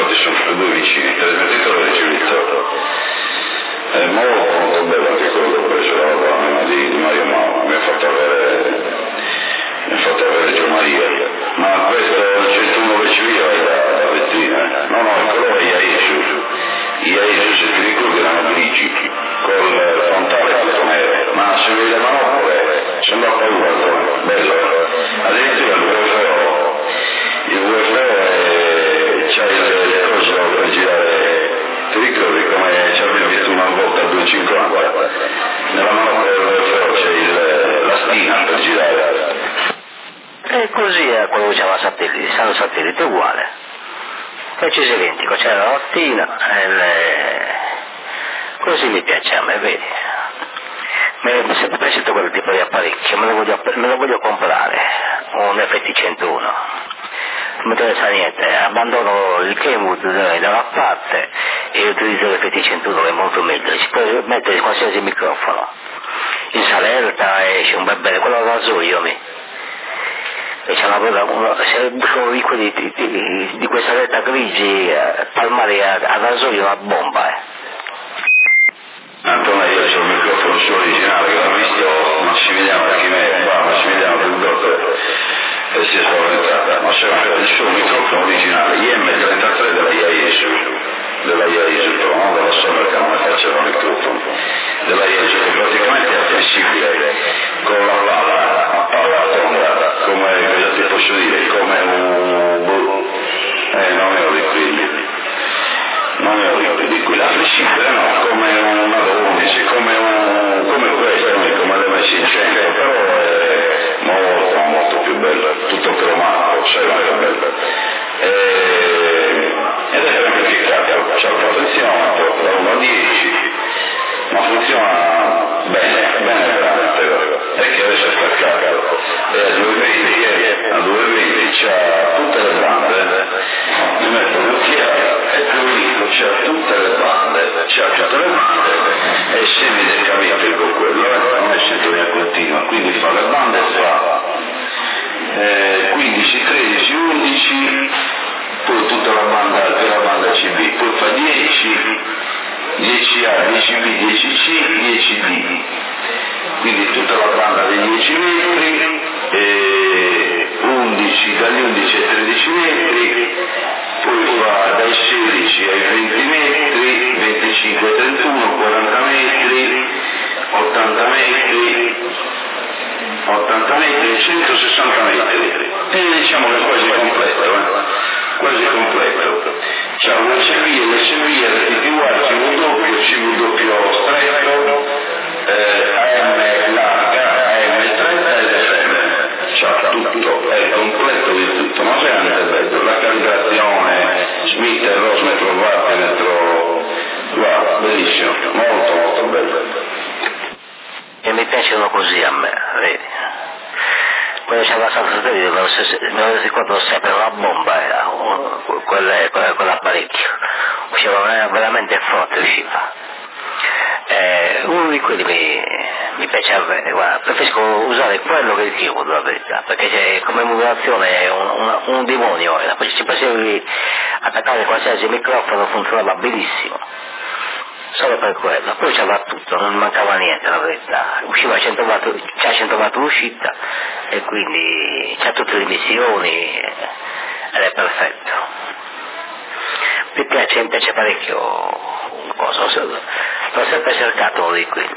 infatti sono tutti e due vicini, il trasmettitore di civilizzato. È molto bello anche quello che ho preso, la donna di Mario Mauro, mi ha fatto avere Gio Maria. Ma questo è il 101 che ci vive da vetrina. No, il colore è Iaisu, se ti ricordi erano grigi, col frontale tutto nero, ma se vedi le manopole sembra paura, bello. Addirittura il VFO c'ha il coso per girare, ti ricordi come ci abbiamo visto una volta a 2,50? Nella manopola del VFO c'è la stina per girare. E così è quello che c'era satellite, San Satellite uguale, preciso identico, c'è la lattina così mi piace a me, vedi, mi è sempre piaciuto quel tipo di apparecchio, me lo voglio comprare, un FT101, non mi interessa niente, abbandono il Kenwood da una parte e utilizzo l'FT101 che è molto meglio, si può mettere qualsiasi microfono, in saletta esce un bel bene, quello rasoio e c'è di quelli di questa retta grigi palmari a rasoio una bomba. Antonio, io c'ho il microfono suo originale che l'ho visto Massimiliano Chimè, Massimiliano del Dotto, e si è spaventata, ma c'è il suo microfono originale, IM33 della Iaisu, però non della Solar che non ne faceva il microfono, della Iaisu, che praticamente è flessibile, con la palla tonda, come, cosa ti posso dire, come non è di qui, la flessibile no, come una 12, come questo, come le messi in centro, però è molto più bella, tutto cromato, sai che è bella. Ed è semplificato, c'è la protezione da 1 a 10, ma funziona bene veramente, è che adesso è staccato, e a 220 c'ha tutte le bande, mi metto l'occhiale e pulito, c'ha tutte le bande e semi-decamito con quello, non è sintonia continua, quindi fa le bande e fa 15, 13, 11, poi tutta la banda CB, poi fa 10, 10A, 10B, 10C, 10D, quindi tutta la banda dei 10 metri, 11, dagli 11 ai 13 metri, poi va dai 16 ai 20 metri, 25 ai 31, 40 metri, 80 metri, 80 metri e 160 metri. E diciamo che è quasi completo. C'è una CV e l'SV, RTTY, CV stretto, AM larga, AM stretta ed FM. C'ha tutto, è completo di tutto, ma veramente bello. La calibrazione, Smith, Rosmetro, Wattmetro, guarda, bellissimo, molto bello. E mi piacciono così a me, vedi? Quando c'era la San Satellite me lo ricordo sempre, una bomba era, quell'apparecchio, usciva veramente forte, usciva. Uno di quelli mi piace avere, guarda, preferisco usare quello che il Kenwood, la verità, perché come modulazione è un demonio, ci potevi attaccare qualsiasi microfono, funzionava benissimo. Solo per quello, poi c'era tutto, non mancava niente la verità, usciva a 100 watt, c'ha 100 watt l'uscita e quindi c'ha tutte le emissioni ed è perfetto. Mi piace parecchio un coso, l'ho sempre cercato uno di quelli.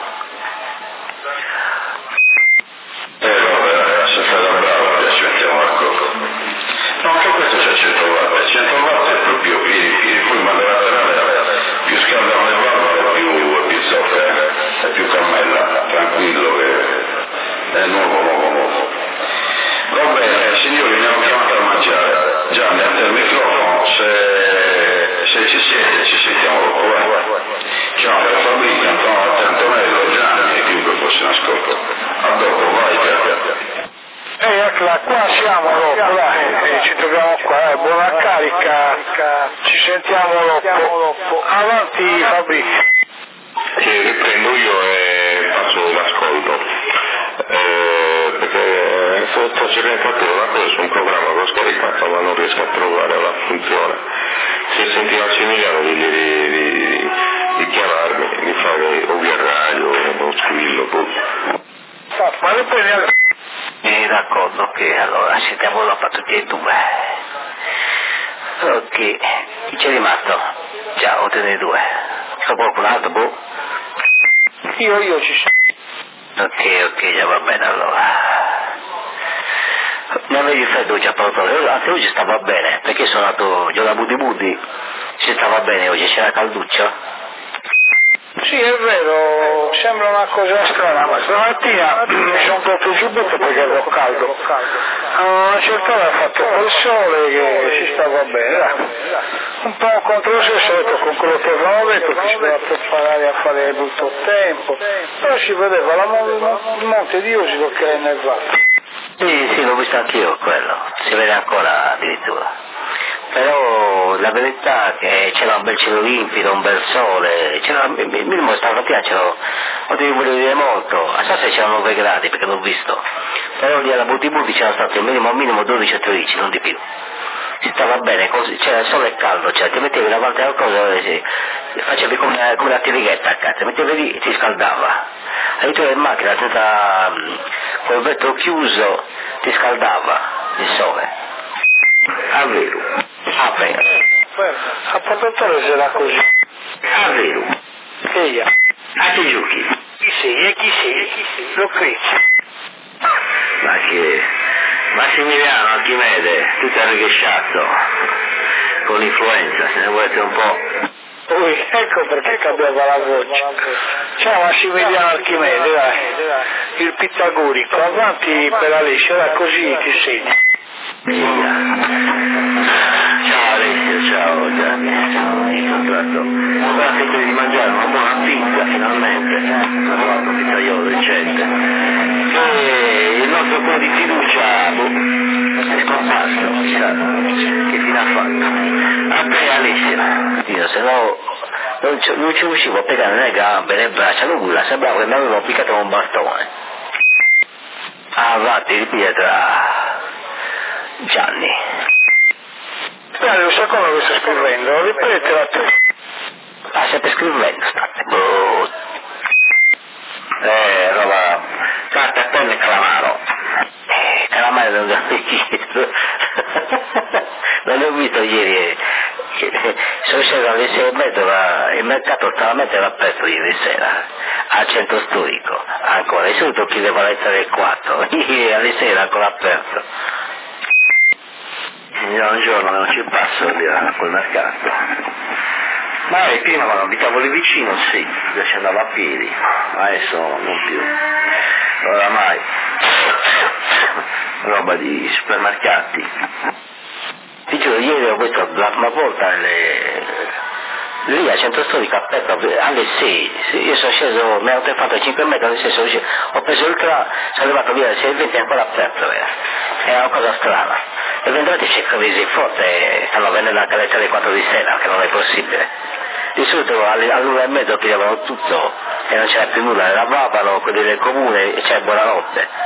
Vabbè, se fai la brava ci mettiamo d'accordo. No, anche questo c'è 100 watt è proprio piedi, poi ma la laterale più scaldano le valvole è più zocca, è più cammella, tranquillo che è nuovo. Va bene, signori, mi hanno chiamato a mangiare. Gianni, a te il microfono, se ci siete, ci sentiamo dopo, vai. Ciao, per Fabrizio, Antonello, Gianni e chiunque fosse in ascolto. A dopo, vai, Gianni. Eccola, qua siamo dopo, dai, ci troviamo qua, buona carica, ci sentiamo dopo. Avanti Fabrizio. Riprendo io e faccio l'ascolto, perché sto cercando di fare su un programma che ho scaricato ma non riesco riesco a trovare la funzione. Se senti Massimiliano di chiamarmi, di fare o via radio o squillo, ma le puoi d'accordo, ok, allora sentiamo dopo tutti e due. Ok, chi c'è rimasto? Ciao, te ne due. C'è qualcun altro, boh? Io ci sono. Ok, già va bene allora. Non avevi freddo già proprio, anzi oggi stava bene, perché sono andato già da Buddi, si stava bene oggi, c'era calduccio? Sì, è vero, sembra una cosa strana, ma stamattina mi sono tolto il giubbotto perché avevo caldo. A una certa ora ha fatto quel sole che si stava bene, dai. Un po' controverso con quello che avevamo detto, che si doveva preparare a fare brutto tempo, però si vedeva il monte di Osilo che è nevato. Sì, l'ho visto anch'io quello, si vede ancora addirittura. Però la verità è che c'era un bel cielo limpido, un bel sole, minimo stamattina non ti volevo dire molto, a se c'erano 9 gradi perché l'ho visto, però lì alla Buddi c'era stato minimo 12 o 13, non di più. Si stava bene, così, c'era il sole caldo, cioè ti mettevi davanti a qualcosa e facevi come la tirighetta a cazzo, mettevi lì e ti scaldava. E tu in macchina senza col vetro chiuso ti scaldava il sole. A vero. A Portatore sarà così. A vero. Che io? A che giochi? Chi sei? Lo credi? Ma che... Massimiliano Archimede, tu ti hai righesciato con l'influenza, se ne vuoi essere un po'... Ecco perché cambiava la voce. Ciao Massimiliano Archimede, dai. Il pitagorico, avanti per Alessio, era così ti segni. Ciao Alessio, ciao Gianni, ho incontrato. Ora sento di mangiare una buona pizza finalmente, ho trovato un pizzaiolo decente. E il nostro po' di fiducia, è scomparso, chissà, che fine ha fatto. A te Alessio, Dio, se no non ci riuscivo a pegare né gambe né braccia, nulla, sembrava che mi avevo piccato con un bastone. Avanti, ripietra. Gianni. Guarda, lo so come lo sto scrivendo, ripetela tu. Ah, sempre scrivendo, state. Roba, carta, penna e calamaro. Calamaro non l'ho chiesto. Non l'ho visto ieri. Sono sceso alle 6:30, il mercato stranamente era aperto ieri sera, al centro storico. Ancora, di solito chiudeva alle 3:15, ieri alle 6 era ancora aperto. Un giorno non ci passo lì a quel mercato. Ma prima quando abitavo lì vicino sì, ci andavo a piedi, adesso non più. Oramai roba di supermercati. Ti giuro, ieri ho visto la prima volta lì al centro storico aperto alle 6, io sono sceso, mi hanno fatto 5 metri, alle 6 sono sceso, ho preso il tram, sono arrivato via alle 6:20 è ancora aperto, è una cosa strana. E vendrati c'è crazy forte, stanno vendendo anche alle 3 alle 4 di sera, che non è possibile. Di solito all'1:30 chiedevano tutto e non c'era più nulla, lavavano quelli del comune e c'è buonanotte.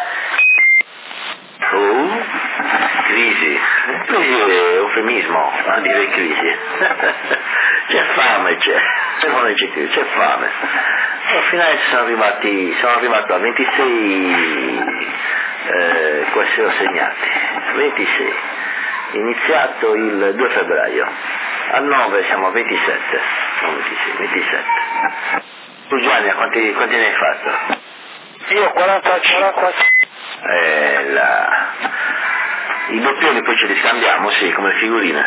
Crisi è eufemismo a dire crisi. C'è fame, c'è fame. Al finale sono arrivato a 26 questi ho segnati, 26, iniziato il 2 febbraio, a 9 siamo a 27, non 26, 27. Tu Gianni, quanti ne hai fatto? Io 45. I doppioni poi ce li scambiamo, sì, come le figurine.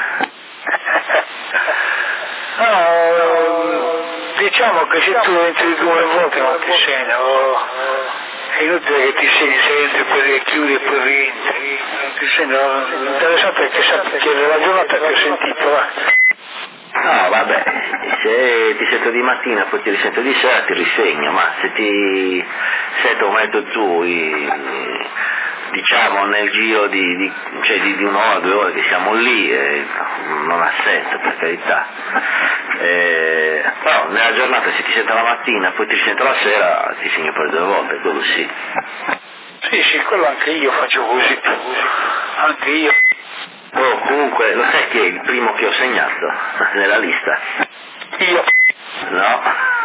No, diciamo che se tu entri 2 volte non ti segno, è inutile che ti segni se entri poi chiudi e poi rientri, non ti segno, l'interessante è che sappi che è la giornata che ho sentito, va. No, vabbè, se ti sento di mattina poi ti risento di sera ti risegno, ma se ti sento come hai detto tu, diciamo nel giro di 1 ora, 2 ore che siamo lì, non ha senso per carità. Però nella giornata se ti sento la mattina poi ti sento la sera ti segno per 2 volte, quello sì. Sì, quello anche io faccio così, anche io. Oh, comunque, lo sai chi è il primo che ho segnato nella lista? Io. No?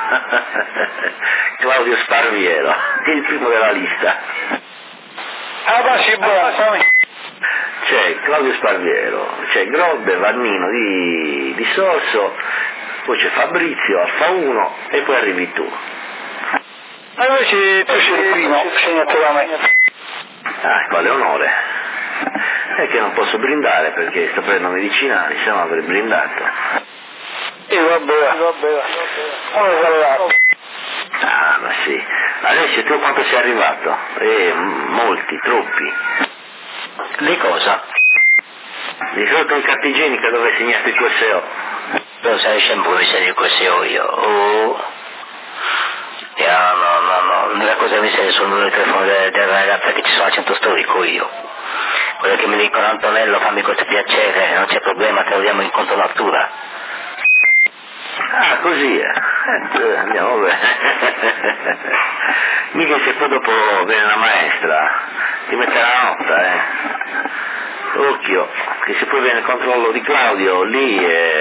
Claudio Sparviero, che è il primo della lista. Ah, ma sì, buono. C'è Claudio Sparviero, c'è Grobbe, Vannino di Sorso, poi c'è Fabrizio, Alfa 1 e poi arrivi tu. Ma invece tu sei il primo, segnato da me. Ah, quale onore. È che non posso brindare perché sto prendendo medicinali, se no avrei brindato. E vabbè. Come parlato? Ah, ma sì. Adesso tu quanto sei arrivato? Molti, troppi. Di cosa? Di sotto in carta igienica dove segnato il QSO. Non sai sempre dove sei il QSO io. Oh. No, l'unica cosa che mi sei sul numero di telefono della ragazza che ci sono a Centro Storico io. Quello che mi dicono Antonello, fammi questo piacere, non c'è problema, te lo diamo in conto natura. Ah, così è. Andiamo bene. Mica se poi dopo viene la maestra, ti mette la nota, Occhio, che se poi viene il controllo di Claudio, lì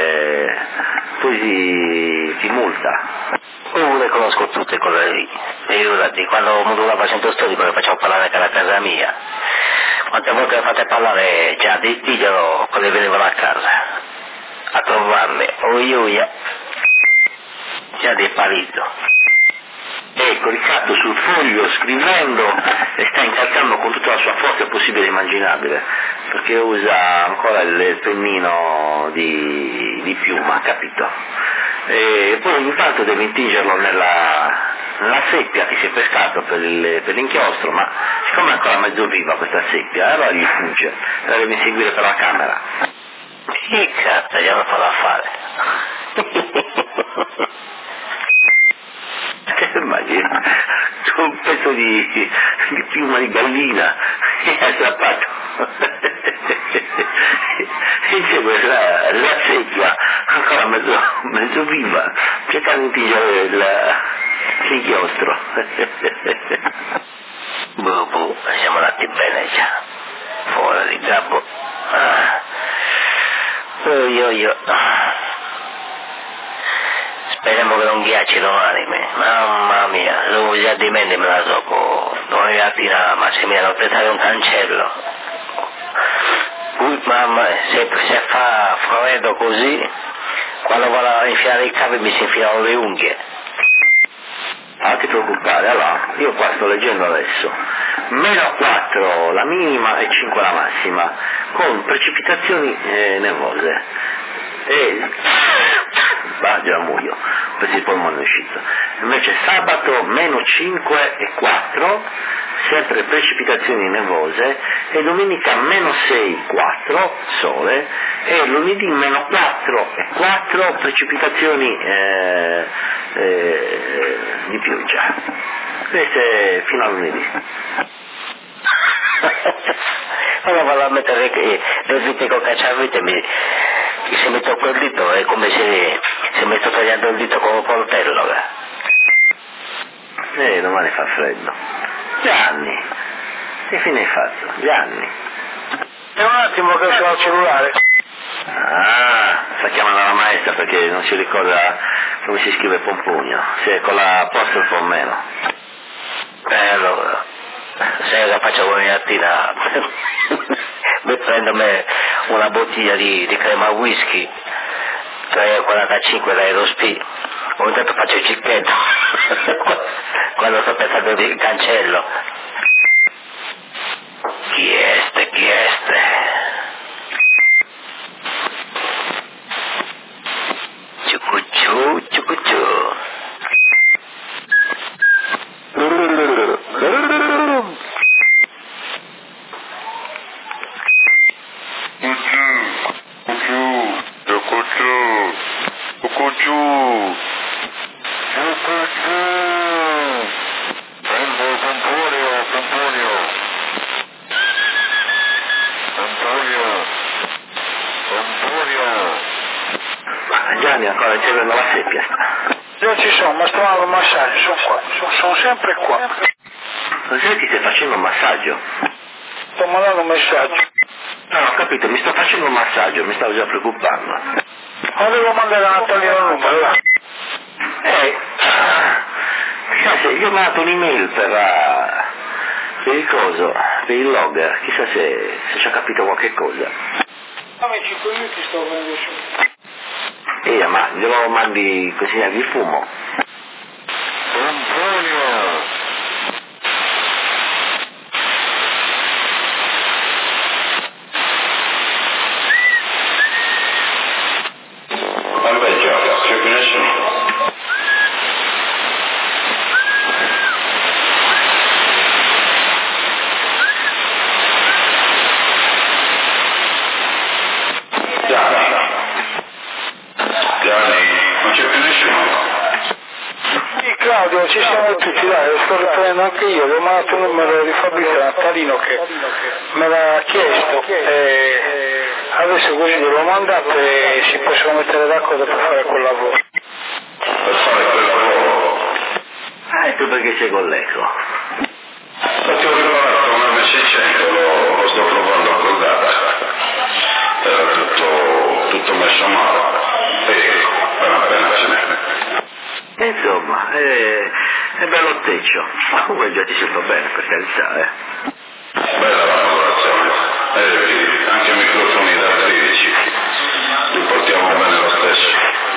poi ti multa. Le conosco tutte quelle lì. Figurati, quando modulava Centro Storico le facciamo parlare anche alla casa mia. Quante volte le fate parlare già, diglielo quando venivano a casa. A trovarle, oiuia. Già di parito. Ecco, Riccardo sul foglio scrivendo e sta incalcando con tutta la sua forza possibile e immaginabile, perché usa ancora il pennino di piuma, capito? E poi ogni tanto deve intingerlo nella seppia che si è pescato per l'inchiostro, ma siccome è ancora mezzo viva questa seppia, allora gli fugge, la deve inseguire per la camera. Che cazzo glielo farà fare? Immagini, con un pezzo di piuma di gallina e aggrappato insieme la seppia ancora mezzo viva, cercando di tingere l'inchiostro. Siamo andati bene già, fuori di capo. Io. Speriamo che non ghiacci domani, mamma mia, devo già di me me la so, domani mattina ma se mi hanno prestato un cancello. Mamma, se fa freddo così, quando vado a infilare i cavi mi si infilano le unghie. Non ti preoccupare, allora, io qua sto leggendo adesso, -4 la minima e 5 la massima, con precipitazioni nevose. Già muoio, questo il polmone è uscito. Invece sabato -5 e 4, sempre precipitazioni nevose, e domenica -6, 4, sole, e lunedì -4 e 4, precipitazioni di pioggia. Questo è fino a lunedì. Allora vado a mettere le vite con cacciavite, se mi tocco il dito è come se mi sto tagliando il dito con un coltello. Domani fa freddo. Gianni, che fine hai fatto? Gianni. E un attimo che sono al cellulare. Ah, sta chiamando la maestra perché non si ricorda come si scrive Pompugno, se è con l'apostrofo o meno. Allora, se la faccio domani mattina, mi prendo una bottiglia di crema whisky, 3,45 da Aerospeed, ogni tanto faccio il cicchetto, quando sto pensando di cancello. Chi este? Ciucucciù. Gianni ancora ricevendo la seppia. Io ci sono, ma sto andando al massaggio, sono qua, sono sempre qua. Così ti stai facendo un massaggio? Sto mandando un messaggio. No, ho capito, mi sto facendo un massaggio, mi stavo già preoccupando. Volevo mandare a Natalino il numero, va. Chissà, io ho mandato un'email per il coso, per il logger, chissà se ci ha capito qualche cosa. Fammi 5 minuti, sto venendo su. Ma glielo mandi per segnare di fumo. Antonio! Vabbè, già, c'è più nessuno. Gianni, non c'è più nessuno. Sì, Claudio, ci siamo tutti, dai, lo sto riprendendo anche io, ho mandato un numero di Fabrizio Natalino che me l'ha chiesto e adesso così glielo mandato e si possono mettere d'accordo per fare quel lavoro. Per fare quel lavoro. E tu perché sei con l'eco? Perché ho preparato un M600, lo sto provando a collare. Era tutto messo male. E appena ce n'è. Insomma, è bello il techo, ma comunque già ti sento bene, per carità, Bella la lavorazione. Anche microfoni da 13. Li portiamo bene lo stesso.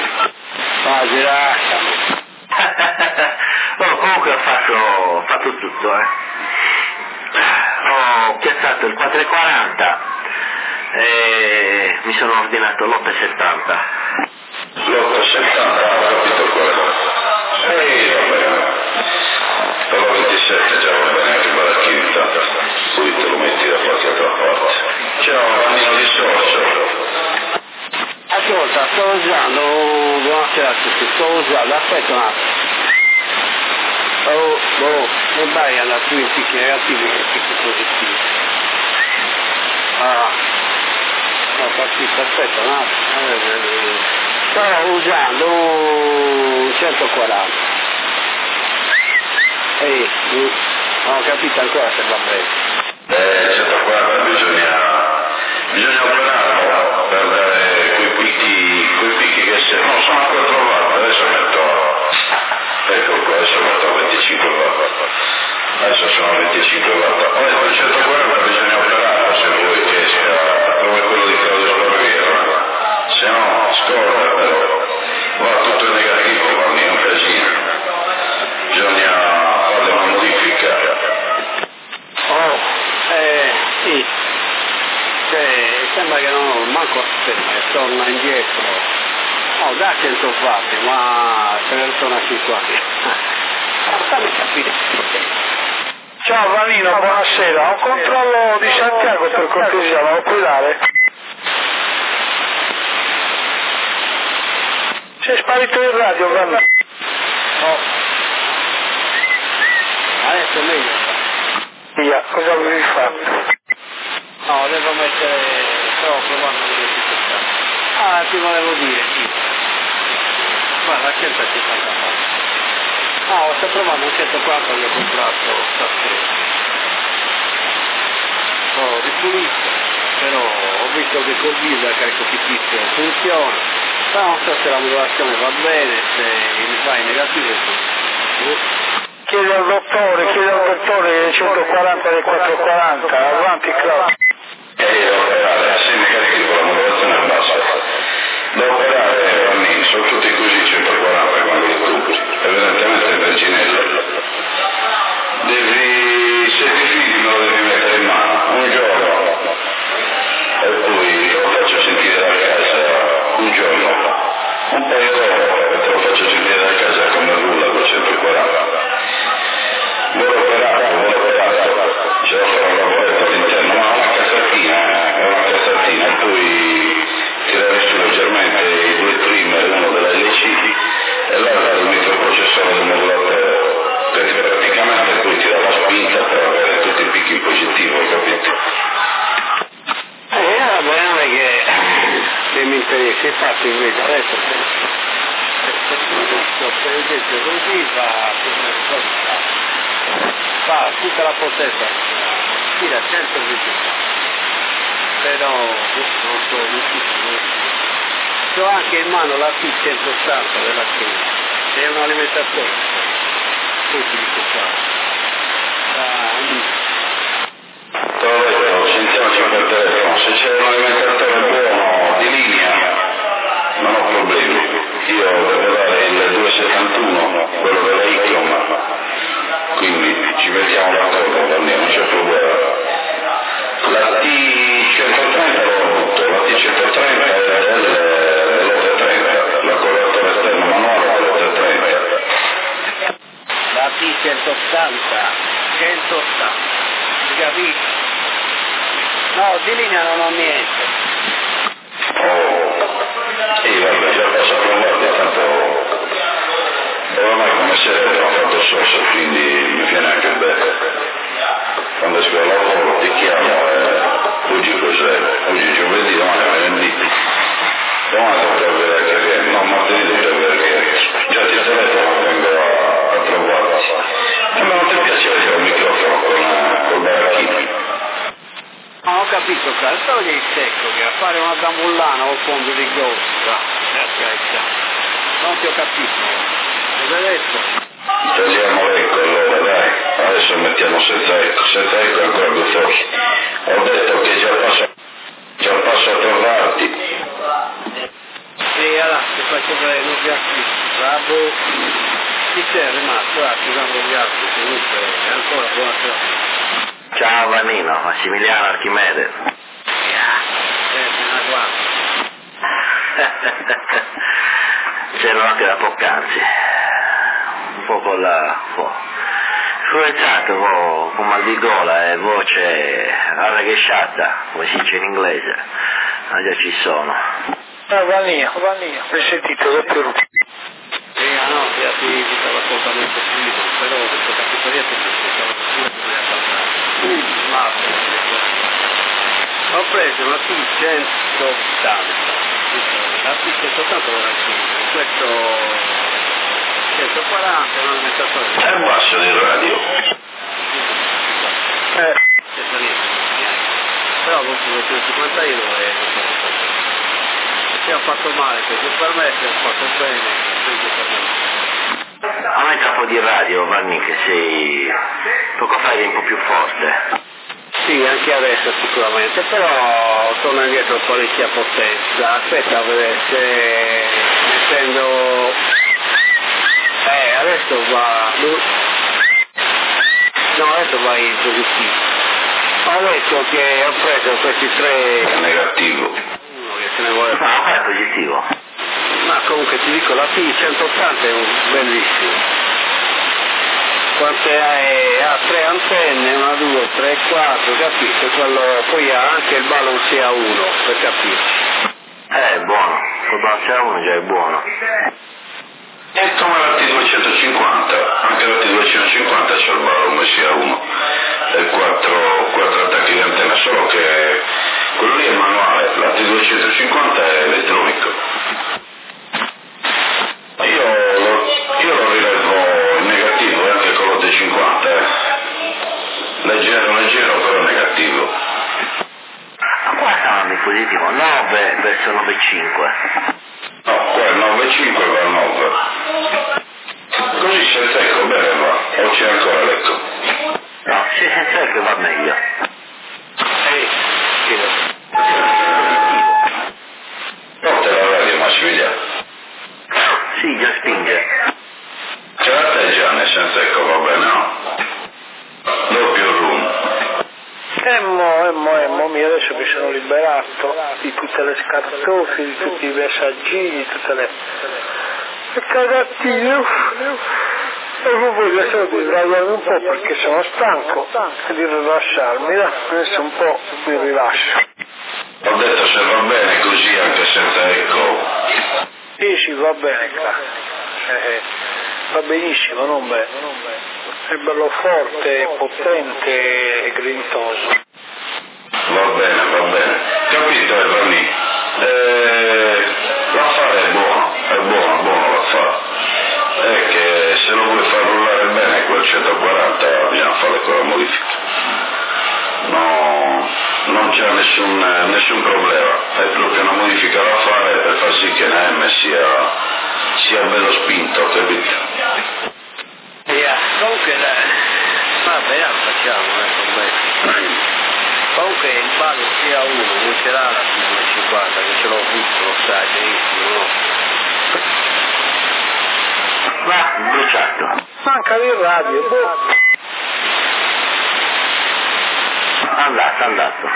Comunque ho fatto tutto, Ho piazzato il 4,40 e mi sono ordinato l'8,70. L'8,70, ho capito quello. Va bene. Per la 27 già va bene anche baracchino intanto. Poi te lo metti da qualche altra parte. Ciao, Vannino di Sorcio. Ascolta, sto usando, buonasera a tutti, aspetta un attimo. Non vai alla più in picchi negativi che in picchi positivi. No, partito, aspetta un attimo. Sto usando un 140. Non ho capito ancora se va bene. 140 bisogna operarlo per dare quei picchi che se no sono a 4 watt, adesso ecco qua, adesso metto a 25 watt, adesso sono 25 watt, poi il 140 bisogna operarlo se vuoi che esca come quello di Claudio Sparviero, se no scorre però, va tutto in negativo, quindi è un casino, bisogna fare una modifica. Sì. Sembra che non manco aspetta, che torna indietro. Da 100 watt, ma se ne ritorna a 50. Fammi capire. Ciao Vanino, buonasera, un controllo di Santiago per cortesia, me lo puoi dare? Sei sparito in radio, Vanino. Adesso è meglio. Via, cosa avevi fatto? No, devo mettere, stavo provando a vedere tutto questo. Ti volevo dire, sì. Guarda, 170 watt. Sto provando un 140 che ho comprato stasera. Ripulito, però ho visto che col video carico fittizio funziona. Però non so se la modulazione va bene, se mi fa in negativo. Chiedi al dottore 140 del 440, avanti Claudio. Da operare, se negativo la modulazione è bassa. Da operare Vanni, sono tutti così 140 quando li compri, evidentemente è benzinello. Se ti fidi me lo devi mettere in mano, un giorno, e poi lo faccio sentire da casa, un giorno, un paio d'ore, e te lo faccio sentire da casa come rulla con 140. Vuole operato, ce la farò un lavoretto all'interno, ma una cassettina, e poi tirare su leggermente i 2 trimmer, uno della LC e l'altro del microprocessore del modulatore, perché praticamente poi tira la spinta per avere tutti i picchi in positivo, hai capito? Va bene che mi interessa, infatti invece adesso per esempio così fa tutta la potenza fino a 120. però non so, ho anche in mano la T180 della Chiesa, è un alimentatore, utile che fa. Sentiamoci per telefono, se c'è un alimentatore buono di linea non ho problemi, io devo dare il 271, quello della Icom, quindi ci mettiamo d'accordo, non c'è problema. La T130 l'ho avuto, la T130 è dell'830, la correttora esterna manuale dell'830. La T180, 180, capito? No, di linea non ho niente. Vabbè, già posso provare, tanto oramai come sempre ho fatto socio, quindi mi viene anche bene. Quando esco al lavoro ti chiamo oggi cos'è? Oggi è giovedì, domani è venerdì. Domani dovrebbe avere che viene, no, martedì dovrebbe avere che viene. Già ti telefono, vengo a trovarti. Ma non ti piaceva dire un microfono col baracchino? Ah, ho capito, caro, togli il secco che a fare una gambullana o fondo di gozza, non ti ho capito, cosa hai detto? Togliamo l'ecco allora, dai, adesso mettiamo senza ecco è ancora più forte. Ho detto che già passo a trovarti. Sì, allora, ti faccio vedere, non vi acquisto, bravo, chi sei rimasto, scusando gli altri, comunque, ancora buonasera. Ciao Vannino, Massimiliano Archimede. C'ero anche da poc'anzi, un po' con la influenzato, con mal di gola e voce arreghesciata, come si dice in inglese, ma già ci sono. Vania, hai sentito doppio russo? Sì, no, ti attività l'ascoltamento finito, però questo capitolato ho preso una T180, la T180 era questo 140 è un alimentatore. È il basso di radio. Però con 250 euro è se ho fatto male, se per me se ho fatto bene, Aumenta un po' di radio, Vanni, che sei poco fa eri un po' più forte. sì, anche adesso sicuramente, però torno indietro con parecchia potenza. Aspetta a vedere se mettendo... adesso va... No, adesso va in positivo. Ho detto che ho preso questi tre... È negativo. Uno che se ne vuole No, fare. è positivo. Ma comunque ti dico, la T180 è bellissimo. Quante ha 3 antenne, 1, 2, 3, 4, capito? Poi ha anche il balance a 1, per capirci. È buono, col balance a 1 già è buono. È come la T250, anche la T250 c'è il balance a 1 e 4 attacchi di antenna, solo che quello lì è manuale, la T250 è elettronico. Io lo rilevo in negativo anche con lo T50, leggero però negativo. Ma qua stavano in positivo 9 verso 9,5. No, qua il 9,5 va al 9. Così senza eco bene va, o c'è ancora l'eco? No, se senza eco va meglio. Porta la radio Massimiliano. Sì, già spinge. Ce la te Gianni senza eco, va bene, no? Doppio room. Adesso mi sono liberato di tutte le scartoffie, di tutti i messaggini, di tutte le cagatine. E voglio adesso di sdraiarmi un po' perché sono stanco e di rilasciarmi. Adesso un po' mi rilascio. Ho detto se va bene così anche senza eco. Sì, va bene, va benissimo, non bene. È bello forte, potente e grintoso. Va bene. Capito Evani? L'affare è buono l'affare. È che se lo vuoi far rullare bene quel 140 bisogna fare quella modifica. No, non c'è nessun problema, è proprio una modifica da fare per far sì che l'AM sia bello spinto, capito? Comunque vabbè, lo facciamo, comunque il ballo sia uno, non ce l'ha la 50, che ce l'ho visto, lo sai, benissimo, no? Va, bruciato. Manca di radio, boh. Andato.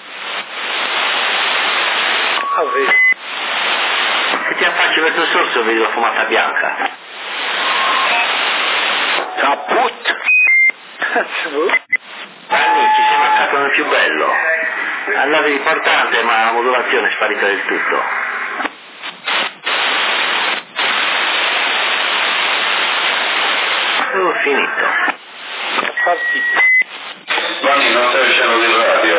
Ah, vedi. Se ti affacci verso il sorso vedi la fumata bianca. Caput! Amici, sembra stato il più bello. Andavi importante ma la modulazione è sparita del tutto. Finito. Partito. Vanni, non stai uscendo di radio?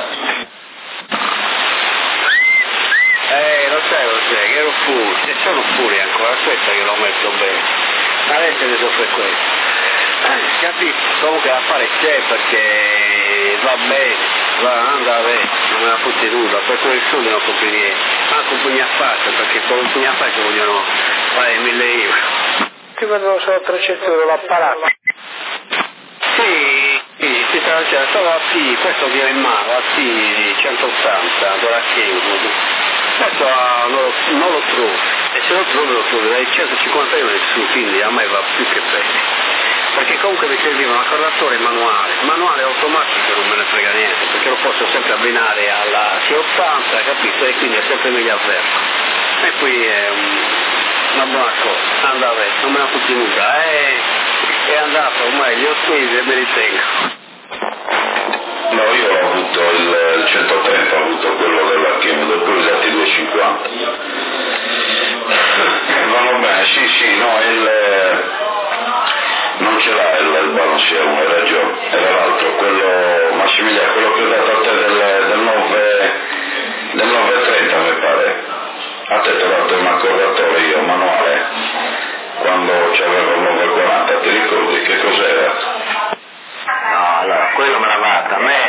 Lo sai, che ero fuori, se sono fuori ancora, aspetta che l'ho messo bene. Adesso che soffre questo. Capisci? Comunque l'affare c'è perché va bene, anda a vedere, non me la fotte nulla, per quel soldi non compri niente. Manco un pugno a faccia, perché con un pugno a faccia vogliono fare 1.000 euro. Ti vedono solo 300 euro l'apparato. Sì, si sta facendo solo a T, questo viene in mano, a T 180, della Kenwood. Questo non lo trovo, e se lo trovo dai 150 euro su, quindi a me va più che bene. Perché comunque mi serviva un accordatore manuale automatico non me ne frega niente, perché lo posso sempre abbinare alla C80, capito? E quindi è sempre meglio a verso. E qui è una buona cosa, andava, non me la fotti nulla, è andato ormai gli ho spesi e me li tengo. No, io ho avuto il 130, ho avuto quello della Kenwood, poi usati 250. Vanno bene, sì, no, non ce l'ha il balance 1, hai ragione, era l'altro, quello Massimiliano, quello che ho dato a te del 930 mi pare. A te ti ho dato un accordatore io, manuale, quando c'avevo il 940, ti ricordi che cos'era? No, allora, quello me l'ha data a me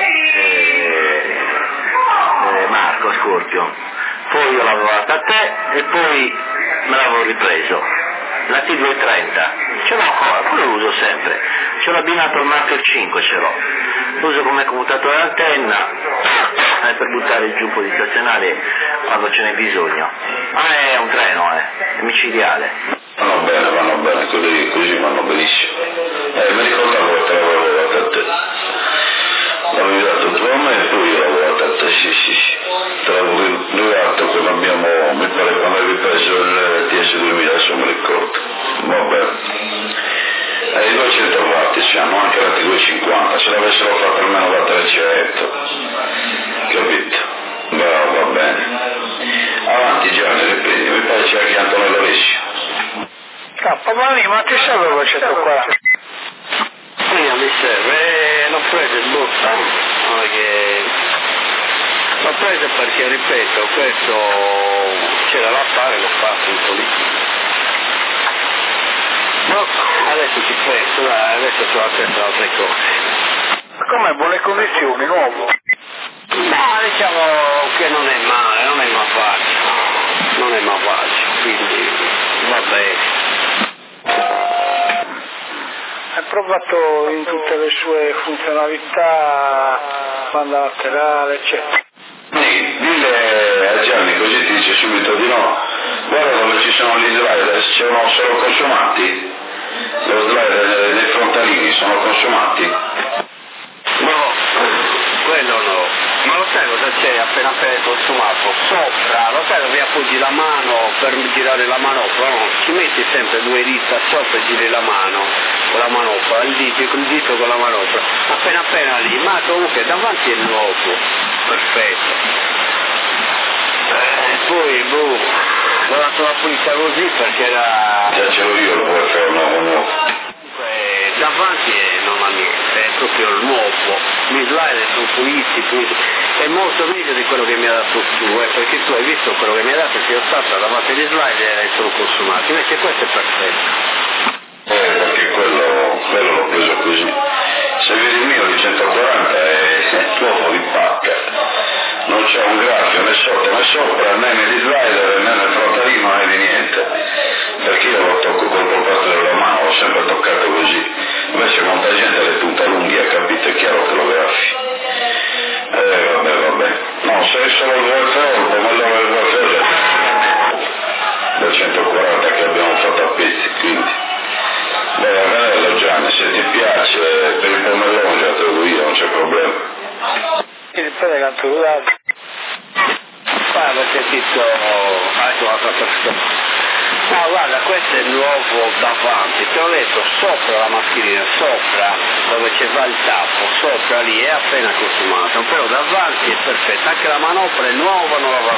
Marco Scorpio, poi io l'avevo data a te e poi me l'avevo ripreso. La T230, ce l'ho ancora, quello lo uso sempre, ce l'ho abbinato al Marco 5, ce l'ho, lo uso come commutatore d'antenna per buttare giù un po' di stazionale quando ce n'è bisogno. È un treno, è micidiale. Vanno bene, così vanno benissimo. Mi ricordavo che te l'avevo data a te. L'avevi dato tu a me e poi io l'avevo data a te, sì. Te l'avevo ridato che abbiamo, mi pare quando avevi preso il TS2000, adesso mi ricordo. Va bene. I 200 watt ci hanno anche la T250, se l'avessero fatto almeno da 300. Capito? Va bene. Avanti Gianni, ripeti, mi pare c'è anche Antonello Alessio. Papà, ma che serve il 140? Sì, mi serve, l'ho preso il busta, l'ho preso perché, ripeto, questo c'era da fare, l'ho fatto in politica. No, adesso ci penso, adesso sulla testa altre cose. Com'è, buone condizioni, nuovo? Ma diciamo che non è malvagio, quindi va bene. Hai provato in tutte le sue funzionalità, banda laterale, eccetera. Sì, dille a Gianni, così ti dice subito di no. Guarda dove ci sono gli slider, sono consumati? Lo slider dei frontalini sono consumati? No, quello no. Ma lo sai cosa c'è appena consumato? Sopra, lo sai dove appoggi la mano per girare la manopla? No, ci metti sempre due dita sopra e giri la mano con la manopla, il dito con la manopla. Appena lì, ma comunque davanti è nuovo, perfetto. Poi, l'ho dato la pulita così perché era... Già ce l'ho io, lo vuoi fare nuovo. Davanti non ha niente, è proprio il nuovo, gli slider sono puliti, è molto meglio di quello che mi ha dato tu, perché tu hai visto quello che mi ha dato, che ho stato davanti agli slider e sono consumati, invece questo è perfetto. Perché quello l'ho preso così. Se vedi il mio di 140 è nuovo di pacca. c'è un graffio né sotto né sopra, né negli slider né nel frontalino né di niente, perché io lo tocco col polpato della mano, l'ho sempre toccato così, invece molta gente le punta l'unghia, capito, è chiaro che lo graffi. Vabbè, no, se è solo il welfare, il pomodoro del welfare del 140 che abbiamo fatto a pezzi, quindi bello Gianni, se ti piace per il pomellone già te lo dico io, non c'è problema. Il padre canto rudato. Avete sentito anche un'altra persona. No, guarda, questo è il nuovo davanti, ti ho detto sopra la mascherina, sopra dove c'è va il tappo, sopra lì è appena consumato, però davanti è perfetto, anche la manopla è nuova.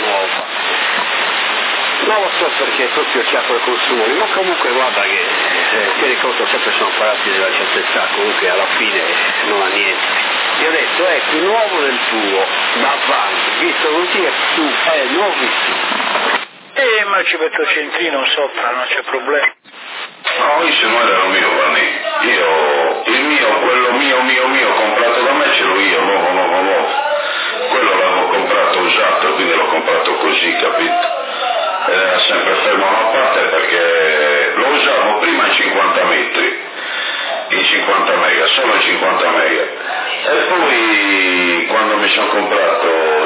Non lo so perché proprio c'è quel consumo lì, ma comunque guarda che tieni conto sempre sono parati della certezza, comunque alla fine non ha niente. Ti ho detto ecco il nuovo del tuo, davanti, visto così è nuovissimo. Ma ci metto il centrino sopra, non c'è problema. No, io non era lo mio, Vanni. Quello mio comprato da me ce l'ho io, nuovo. Quello l'avevo comprato usato, quindi l'ho comprato così, capito? Era sempre fermo a una parte perché lo usavo prima in 50 metri, in 50 mega, solo in 50 mega. E poi quando mi sono comprato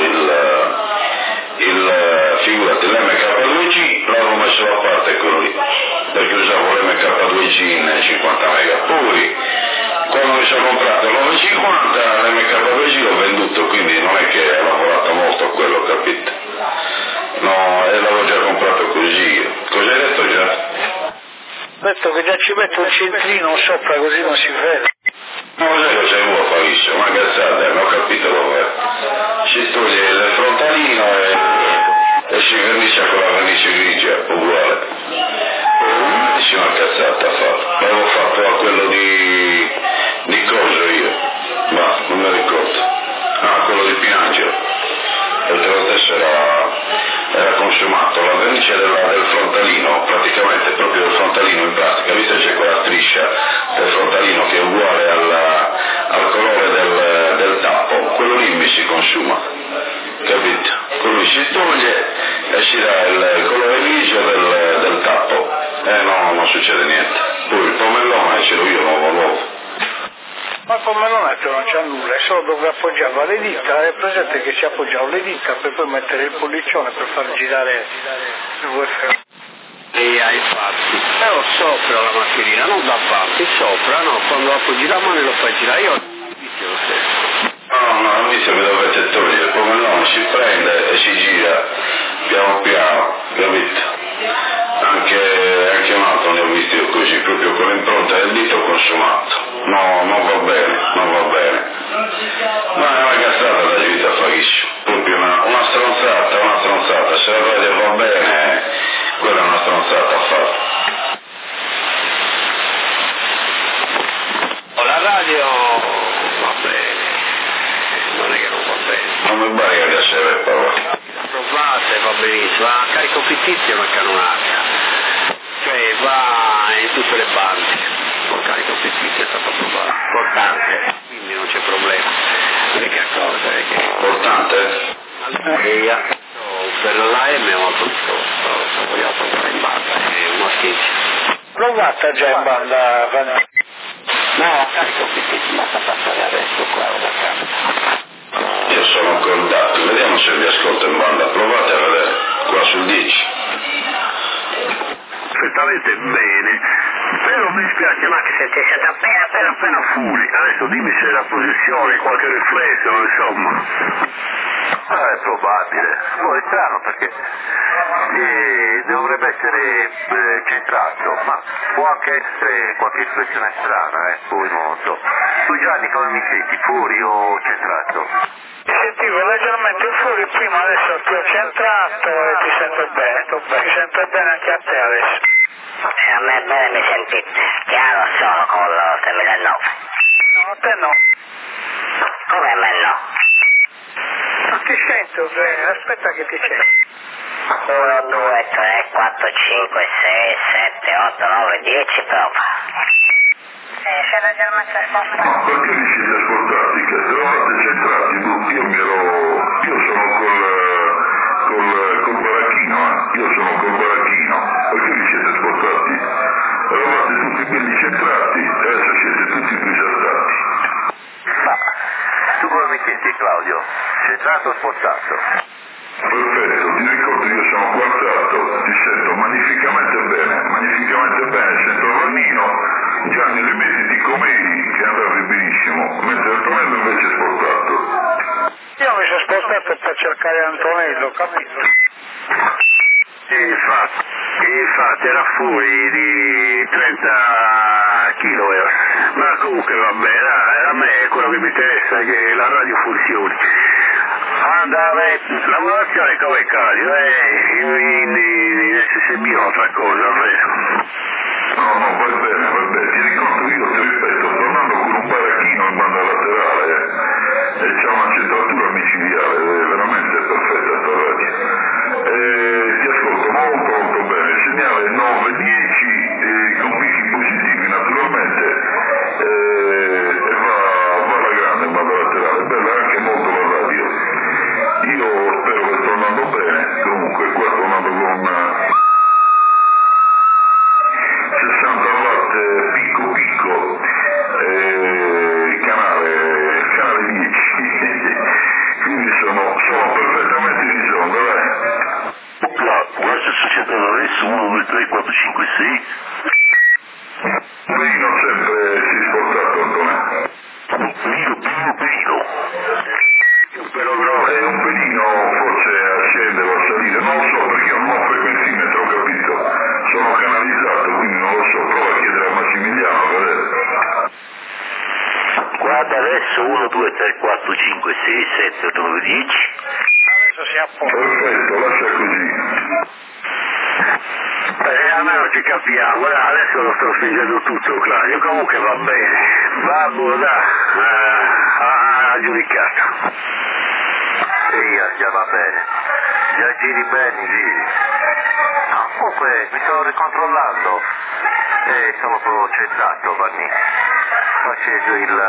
figurati, l'MK2G l'avevo messo da parte quello lì, perché usavo l'MK2G in 50 mega. Poi quando mi sono comprato l'950 l'MK2G l'ho venduto, quindi non è che ho lavorato molto a quello, capito? No, l'avevo già comprato così. Cosa hai detto già? Ho detto che già ci metto il centrino sopra così non si vede. Non sai cosa vuoi fare, ma cazzata, non ho capito come. Si toglie il frontalino e si vernicia con la vernice grigia, uguale. Sì, una cazzata a fare. L'avevo fatto a quello di coso io, ma non mi ricordo. Quello di Pinangelo. Perché lo stesso era consumato. La vernice del frontalino, praticamente proprio del frontalino in plastica, visto che c'è quella striscia del frontalino che è uguale al colore del tappo, quello lì mi si consuma, capito? Quello si toglie e si dà il colore grigio del tappo e non succede niente. Poi il pomellone ce l'ho io nuovo. Ma il pomellone non c'è nulla, è solo dove appoggiava le dita, è presente che ci appoggiavo le dita per poi mettere il pollicione per far girare il welfare. Infatti, però sopra la mascherina, non davanti, sopra, no, quando appoggi la mano lo fai girare, io lo stesso. No, all'inizio che dovete togliere, il pomellone si prende e si gira piano piano, capito? Anche un altro ne ho visto io così, proprio con l'impronta del dito consumato. No, non va bene. Ma è una cazzata da vita farissimo, proprio una stronzata, se la radio va bene, quella è una stronzata a fare. La radio va bene, non è che non va bene. Non mi pare che piacere parola. Provate, va benissimo, ma carico fittizio è una canonata, cioè va in tutte le bande. Il carico fittizio è stato provato, importante, quindi non c'è problema. Perché cosa? Importante? Per l'AM è un altro discorso, se vogliamo provare in banda, è una schizza. Provata già in banda, Vanni. No, carico fittizio, basta passare adesso qua da casa. Io sono contato, vediamo se vi ascolto in banda, provate a vedere, qua sul 10. Perfettamente bene, però mi spiace ma che se ti siete appena fuori, adesso dimmi se la posizione, qualche riflesso, insomma. È probabile, poi è strano perché dovrebbe essere centrato, ma può anche essere qualche espressione strana, poi non lo so. Tu Gianni come mi senti, fuori o centrato? Ti sentivo leggermente fuori prima, adesso ti ho centrato e ti sento bene, ti sento bene anche a te adesso. A me bene mi sentite, chiaro sono con il 3009. No, a te no. Come a me no? Ma ti sento bene, aspetta che ti sento. 1, 2, 3, 4, 5, 6, 7, 8, 9, 10, prova. C'è leggermente spostato. Perché vi siete ascoltati? Che eravate centrati, io sono mi senti Claudio? Centrato o spostato? Perfetto, ti ricordo io sono quadrato, ti sento magnificamente bene, sento Rannino, Gianni rimettiti come eri che andavi benissimo, mentre Antonello invece è spostato. Io mi sono spostato per cercare Antonello, capito? Infatti era fuori di 30 kg, ma comunque vabbè, a me quello che mi interessa è che la radio funzioni. La lavorazione come Cario in SSB o altra cosa, vero? No, va bene, ti ricordo io, ti ripeto, sto andando con un baracchino in banda laterale e c'è una centratura micidiale, è veramente perfetta sta radio. Ti ascolto molto bene, segnale 9-10 con picchi positivi naturalmente e va alla grande in banda laterale, bella anche molto la radio. Io spero che sto andando bene, comunque qua sto andando con 60 watt picco, canale 10, quindi sono perfettamente in zona, dai. Guarda succedono adesso 1, 2, 3, 4, 5, 6. Pelino sempre si è spostato, Antonello. Pelino. Però È un pelino, forse a scendere o a salire, non lo so perché io non ho frequenzimetro, ho capito? Sono canalizzato, quindi non lo so, prova a chiedere a Massimiliano, vedete. guarda adesso 1, 2, 3, 4, 5, 6, 7, 8, 9, 10. Adesso si appoggia. Perfetto, lascia così. A me non ci capiamo, adesso lo sto spingendo tutto, Claudio, comunque va bene. Babbo, ha giudicato. Sì, già va bene. Già giri bene, giri. Comunque mi sto ricontrollando e sono concentrato, Vanni. Facevo il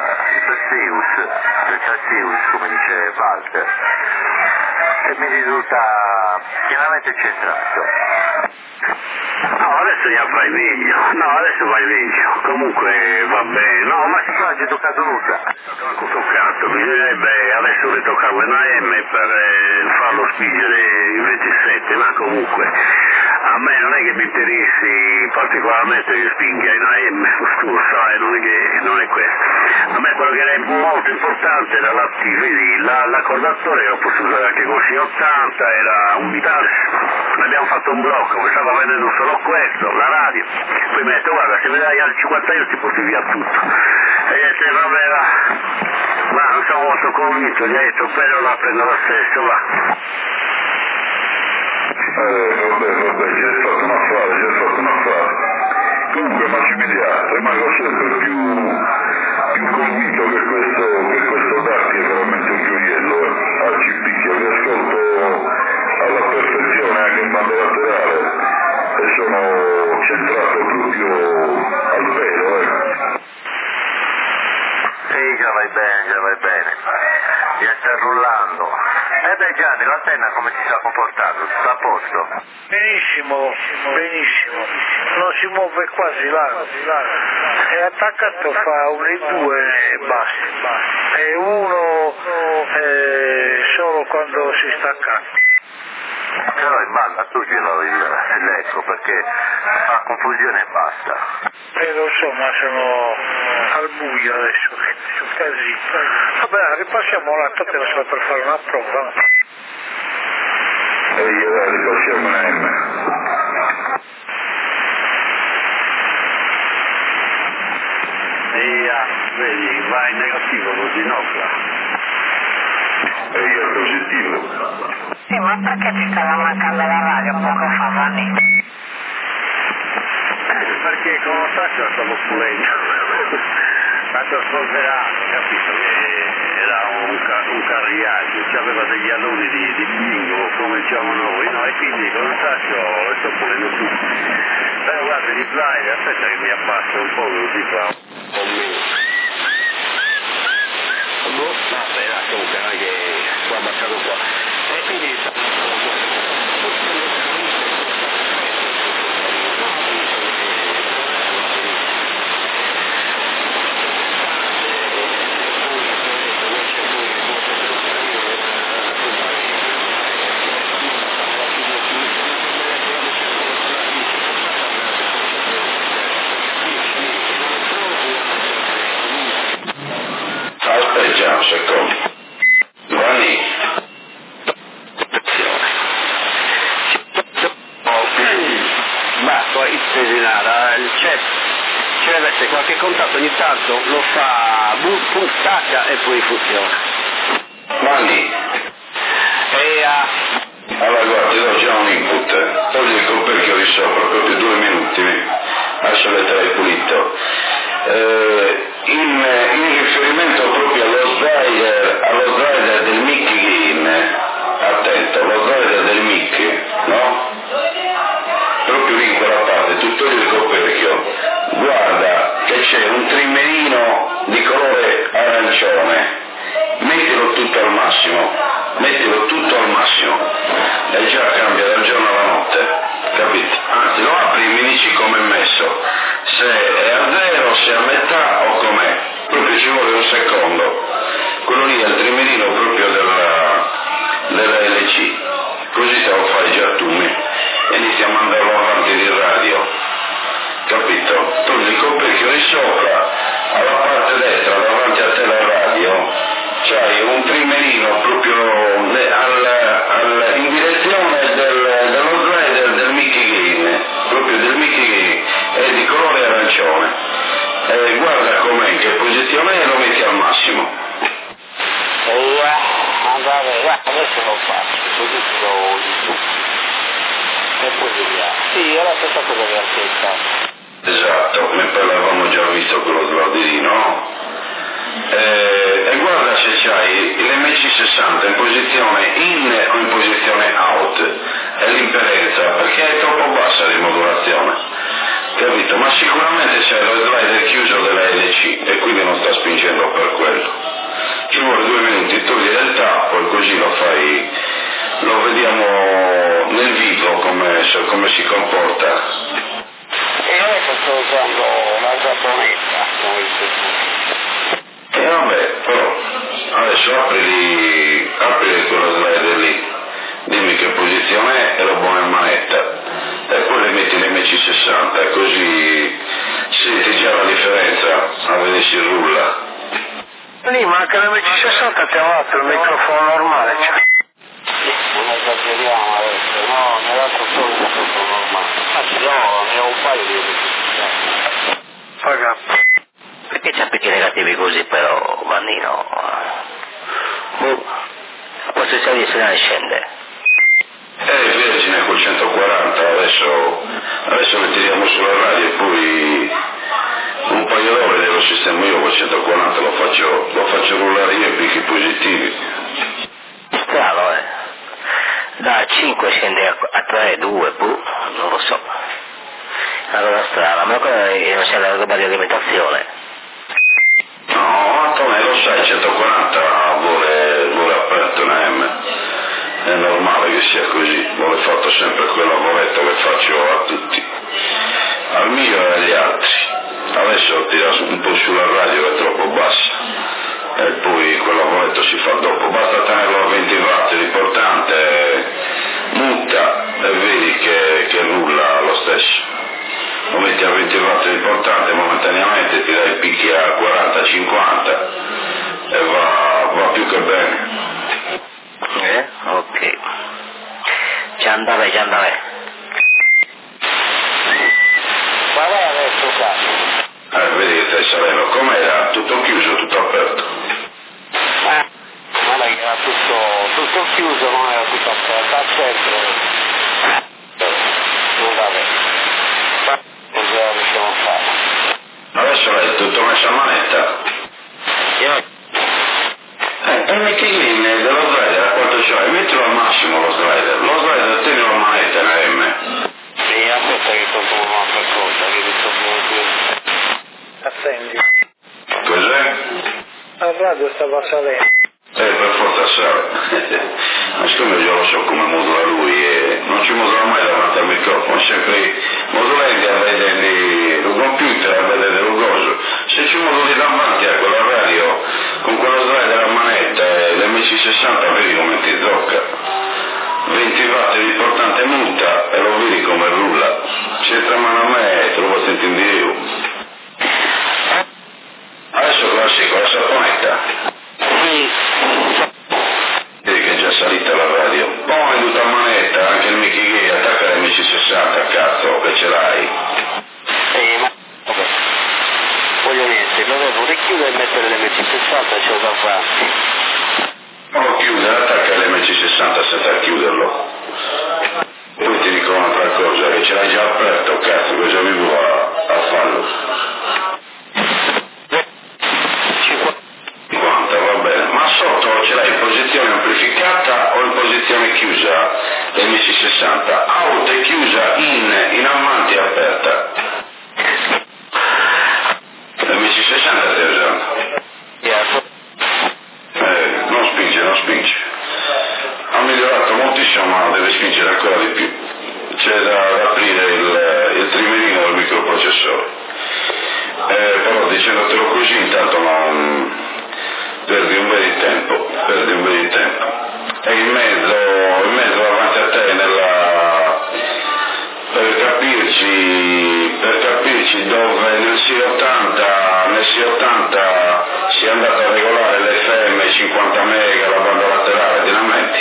Perseus, come dice Walter, e mi risulta pienamente centrato. No, adesso già vai meglio, comunque va bene, no, ma si fa già toccato nulla. Toccato, bisognerebbe adesso ritoccare in AM per farlo spingere il 27, ma comunque a me non è che mi interessi particolarmente che spinga in AM, tu lo sai, non è questo. A me quello che era molto importante era vedi, l'accordatore che lo posso usare anche con C80, era un vitale. Abbiamo fatto un blocco, mi stava vendendo solo questo, la radio. Poi mi ha detto guarda, se mi dai altri 50 euro ti porti via tutto. E gli ho detto vabbè va, ma non sono molto convinto, gli ho detto però la prendo lo stesso, va. Vabbè, già è stata una frase. Comunque Massimiliano, rimango sempre più convinto che questo Darti è veramente un gioiello, ci picchia, vi ascolto alla perfezione anche in banda laterale e sono centrato proprio al pelo, Sì, già vai bene, già sta rullando. Beh Gianni, l'antenna come si sta comportando? Sta a posto? Benissimo, non si muove quasi largo. È attaccato, fa 1 e 2 e basta. E 1 solo quando si stacca. Però in banda tu glielo l'eco perché fa confusione e basta. Lo so, ma sono al buio adesso, sono casino. Vabbè, ripassiamo là, te la so per fare una prova. e io ripassiamo in AM. Vedi, va in negativo così, no? E io positivo. Sì, ma perché ti stava mancando la radio poco fa, Vanni? Perché con lo stacco stavo pulendo. Tanto spolverato, capito? Che era un carriaggio, c'aveva degli aloni di bingo come diciamo noi, no? E quindi con lo stacco sto pulendo tutto. Però guarda di slide, aspetta che mi abbasso un po' così fa un po' meno. Vabbè, comunque non è che sto abbassato qua. E quindi un secondo. Giovanni. Ma poi ci deve essere qualche contatto, ogni tanto lo fa stacca e poi funziona. Giovanni. Allora guarda, ti do già un input, togli il coperchio di sopra, proprio 2 minuti, lascia lettere pulito. In riferimento proprio allo slider del Mickey Green, attento, lo slider del Mickey, no? Proprio lì in quella parte, tu togli il coperchio, guarda che c'è un trimmerino di colore arancione, mettilo tutto al massimo, e già cambia dal giorno alla notte, capito? Anzi, lo apri e mi dici com'è messo, se è a zero, se è a metà o com'è, proprio ci vuole un secondo, quello lì è il trimmerino proprio della LC, così te lo fai già tu, e inizi a mandarlo avanti di radio, capito? Togli il coperchio di sopra, alla parte destra, davanti a te la radio, c'hai un trimmerino proprio in direzione dello slider del Mickey Green, proprio del Mickey Green, è di colore arancione, guarda com'è, in che posizione è, lo metti al massimo. Adesso lo faccio, così ti do di tu. E poi vediamo. Sì, è la stessa cosa che ha pensato. Esatto, noi poi l'avevamo già visto quello sliderino, no? E guarda se c'hai l'MC60 in posizione in o in posizione out e l'impedenza, perché è troppo bassa di modulazione, capito? Ma sicuramente c'è lo slider chiuso della LC e quindi non sta spingendo per quello. Ci vuole 2 minuti, togliere il tappo e così lo fai, lo vediamo nel vivo come si comporta. E adesso sto usando la giapponetta, come dice. E vabbè, però adesso apri quello slider lì, dimmi che posizione è e lo buona in manetta, e poi le metti l'MC60 e così senti già la differenza, a vedere se rulla. Lì manca l'MC60, ti ha dato il microfono normale, cioè. Non esageriamo adesso, no, mi ha dato solo il microfono normale. Anzi no, ne ho un paio di MC60. Paga. Perché c'ha picchi negativi così però, Vannino? La posizione di segnale scende. Vergine col 140, adesso le tiriamo sulla radio e poi un paio d'ore dello sistema io col 140 lo faccio rullare io i picchi positivi. Strano, da 5 scende a 3, 2, non lo so. Una cosa strana, ma non c'è la roba di alimentazione. No, Antonio, lo sai, 140 vuole aperto in AM, è normale che sia così, vuole fatto sempre quel lavoretto che faccio a tutti, al mio e agli altri. Adesso tira un po' sulla radio che è troppo bassa e poi quel lavoretto si fa dopo, basta tenerlo a 20 watt, l'importante mutta e vedi che rulla lo stesso. Lo metti a 20 watt, l'importante momentaneamente ti dai picchi a 40-50 e va più che bene. Ok. Già andava. Ma vai adesso qua. Vedi che stai salendo, com'era? Tutto chiuso, tutto aperto? Non è che era tutto chiuso, non era tutto aperto, al centro. Non va bene. Cosa possiamo fare? Adesso l'hai tutto messo a manetta? E metti lì dello slider a quanto c'hai, mettilo al massimo lo slider tenilo a manetta in M. Sì, aspetta che tocco un'altra cosa, che ti tocco Accendi. Cos'è? La radio stava salendo. Per forza sale. Ma siccome io lo so come modula lui e non ci modula mai davanti al microfono, sempre modulando a vedere il computer, a vedere il coso. Se ci moduli davanti a quella radio con quello slider a manetta e l'MC60 vedi come ti tocca. 20 watt l'importante muta e lo vedi come rulla. Se tra mano a me te lo vuoi sentire in direu. Adesso classico la saponetta. senza chiuderlo. Poi ti dico un'altra cosa, che ce l'hai già aperto, cazzo, cosa vivo a farlo? 50, va bene, ma sotto ce l'hai in posizione amplificata o in posizione chiusa MC60? Out e chiusa, in avanti e aperta. MC60 stai usando? Non spinge. Ha migliorato moltissimo, ma deve spingere ancora di più. C'è da aprire il trimerino del microprocessore. Però dicendotelo così intanto non perdi un bel di tempo. E in mezzo davanti a te per capirci dove nel C80 si è andato a regolare l'FM 50 mega, la banda laterale di Nametti.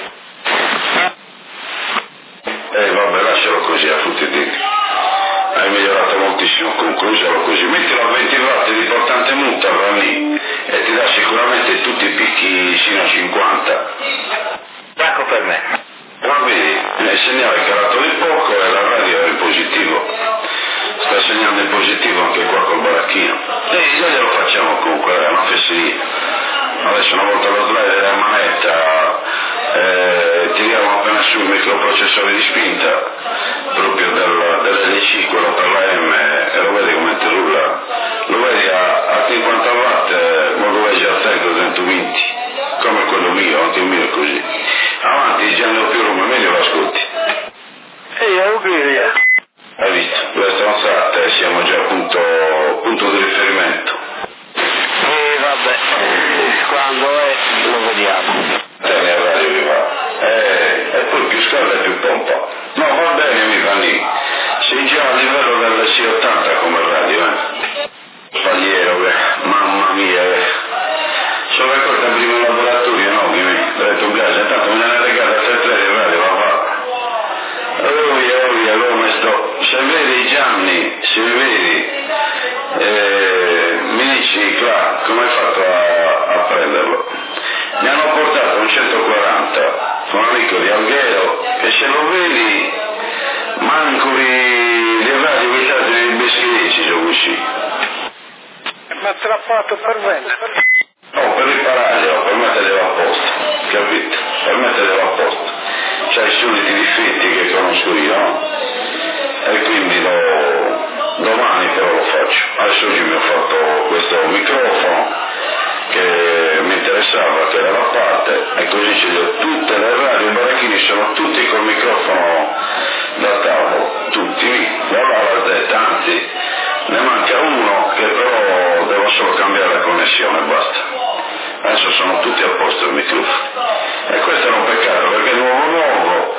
Vabbè, lascialo così a tutti i diti. Hai migliorato moltissimo, comunque usalo così. Mettilo a 20 watt di portante muta, va lì, e ti dà sicuramente tutti i picchi sino a 50. Ecco per me. Ma vedi, il segnale è calato di poco e la radio è in positivo. Sta segnando in positivo anche qua col baracchino. E noi glielo facciamo comunque, è una fesseria. Adesso una volta lo slider a manetta, tiriamo appena su il microprocessore di spinta, proprio dell'LC, quello per la M, e lo vedi come ti rulla. Lo vedi a 50 watt, ma lo vedi a 120, come quello mio, anche il mio è così. Avanti, già non ho più rumore, meglio lo ascolti. Auguri. Hai visto? Due stronzate, siamo già punto di riferimento. Vabbè, quando è lo vediamo. Tieni a radio mi va. E poi più scalda e più pompa. No, va bene, mi va lì. Sei già a livello del C80 come radio, Sbagliero, mamma mia, Sono raccolta prima in laboratorio, no, mi ho detto un gas, intanto me ne è regata a 3 di radio, va. Come sto? Se vedi Gianni, mi dici, Cla, come hai fatto a prenderlo? Mi hanno portato un 140, un amico di Alghero, e se lo vedi, manco di radio vitati nei beschirici, sono così. Ma te l'ha fatto per vendere? No, per ripararlo, per metterlo a posto, capito? Per metterlo a posto. C'hai i soliti difetti che conosco io, no? E quindi domani però lo faccio. Adesso oggi mi ho fatto questo microfono che mi interessava, che era la parte, e così ce li ho tutte le radio, i baracchini sono tutti col microfono da tavolo, tutti, dalla Z, anzi ne manca uno che però devo solo cambiare la connessione e basta. Adesso sono tutti a posto il microfono. E questo era un peccato perché è nuovo,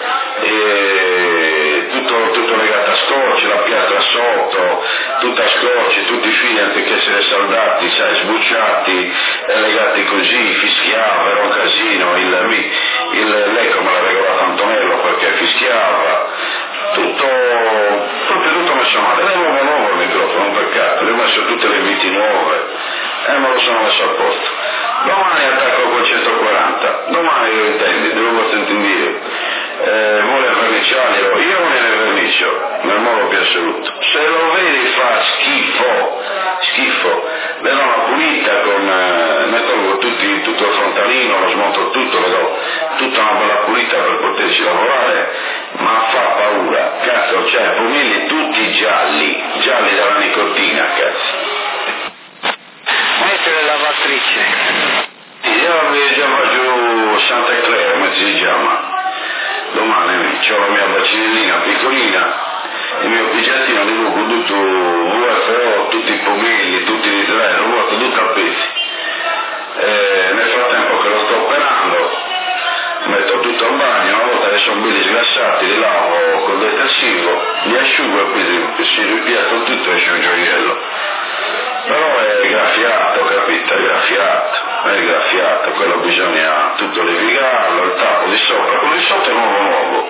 e tutto legato a scotch, la piastra sotto, tutta a scotch, tutti i fili anziché essere saldati, sai, sbucciati, legati così, fischiava, era un casino, l'eco me l'ha regolato Antonello perché fischiava, tutto messo male, è nuovo il microfono, un peccato, gli ho messo tutte le viti nuove e me lo sono messo a posto. Domani attacco col 140, domani lo intendi, devo sentire, vuole verniciarlo, io non ne vernicio, nel modo più assoluto. Se lo vedi fa schifo, le do una pulita ne tolgo tutto il frontalino, lo smonto tutto, le do tutta una bella pulita per poterci lavorare, ma fa paura, cazzo, c'è pommelli tutti gialli dalla nicotina, cazzo. Mettere la lavatrice. Io già faccio Santa Clara, come si chiama? Domani ho la mia bacinellina piccolina, il mio pigiattino di lupo, tutto VFO, tutti i pommelli, tutti gli Israele, l'ho fatto tutto a pezzi. Nel frattempo che lo sto operando, metto tutto al bagno, una volta che sono belli sgassati, li lavo col detersivo, li asciugo e poi si ripiatto tutto e esce un gioiello. Però è graffiato, capito? È graffiato, quello bisogna tutto levigarlo, il tappo di sopra, quello di sotto è nuovo,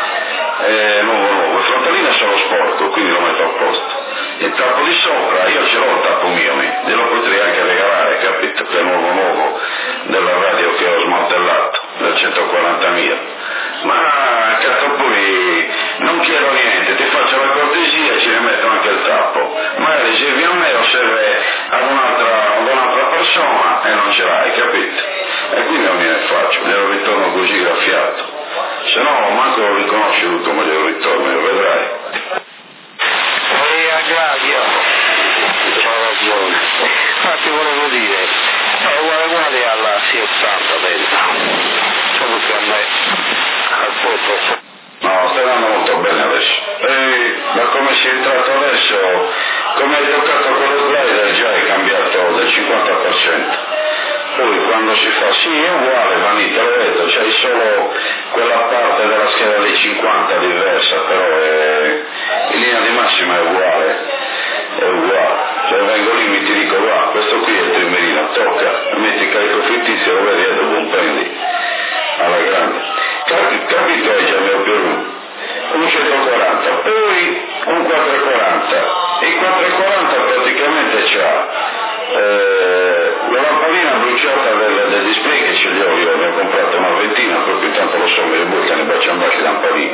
il frontalino è solo sporco, quindi lo metto a posto. Il tappo di sopra, io ce l'ho il tappo mio, glielo potrei anche regalare, capito? Che è nuovo della radio che ho smantellato, del 140.000. Ma cazzo poi non chiedo niente, ti faccio la cortesia, ci rimetto anche il tappo. Magari serve a me o serve ad un'altra persona e non ce l'hai, capito? E quindi non gliene faccio, glielo ritorno così graffiato. Se no manco lo riconosci come glielo ritorno, lo vedrai. C'ha ragione. Infatti volevo dire, è uguale alla C80 solo che a me al posto. No, stai andando molto bene adesso. Da come sei entrato adesso, come hai toccato con lo slider già hai cambiato del 50%. Poi quando si fa, sì è uguale, Vanni, te l'ho detto, c'hai solo quella parte della scheda dei 50 diversa, però in linea di massima è uguale. Cioè vengo lì, mi ti dico, va, questo qui è il trimerino, tocca, metti il carico fittizio, lo vedi e dopo un prendi alla grande. Capito è già il mio più un 140, poi un 440, e il 440 praticamente c'ha la lampadina bruciata del display che ce li ho, io ne ho comprato una ventina, proprio tanto lo so, mi ributtano i baciambacchi lampadini.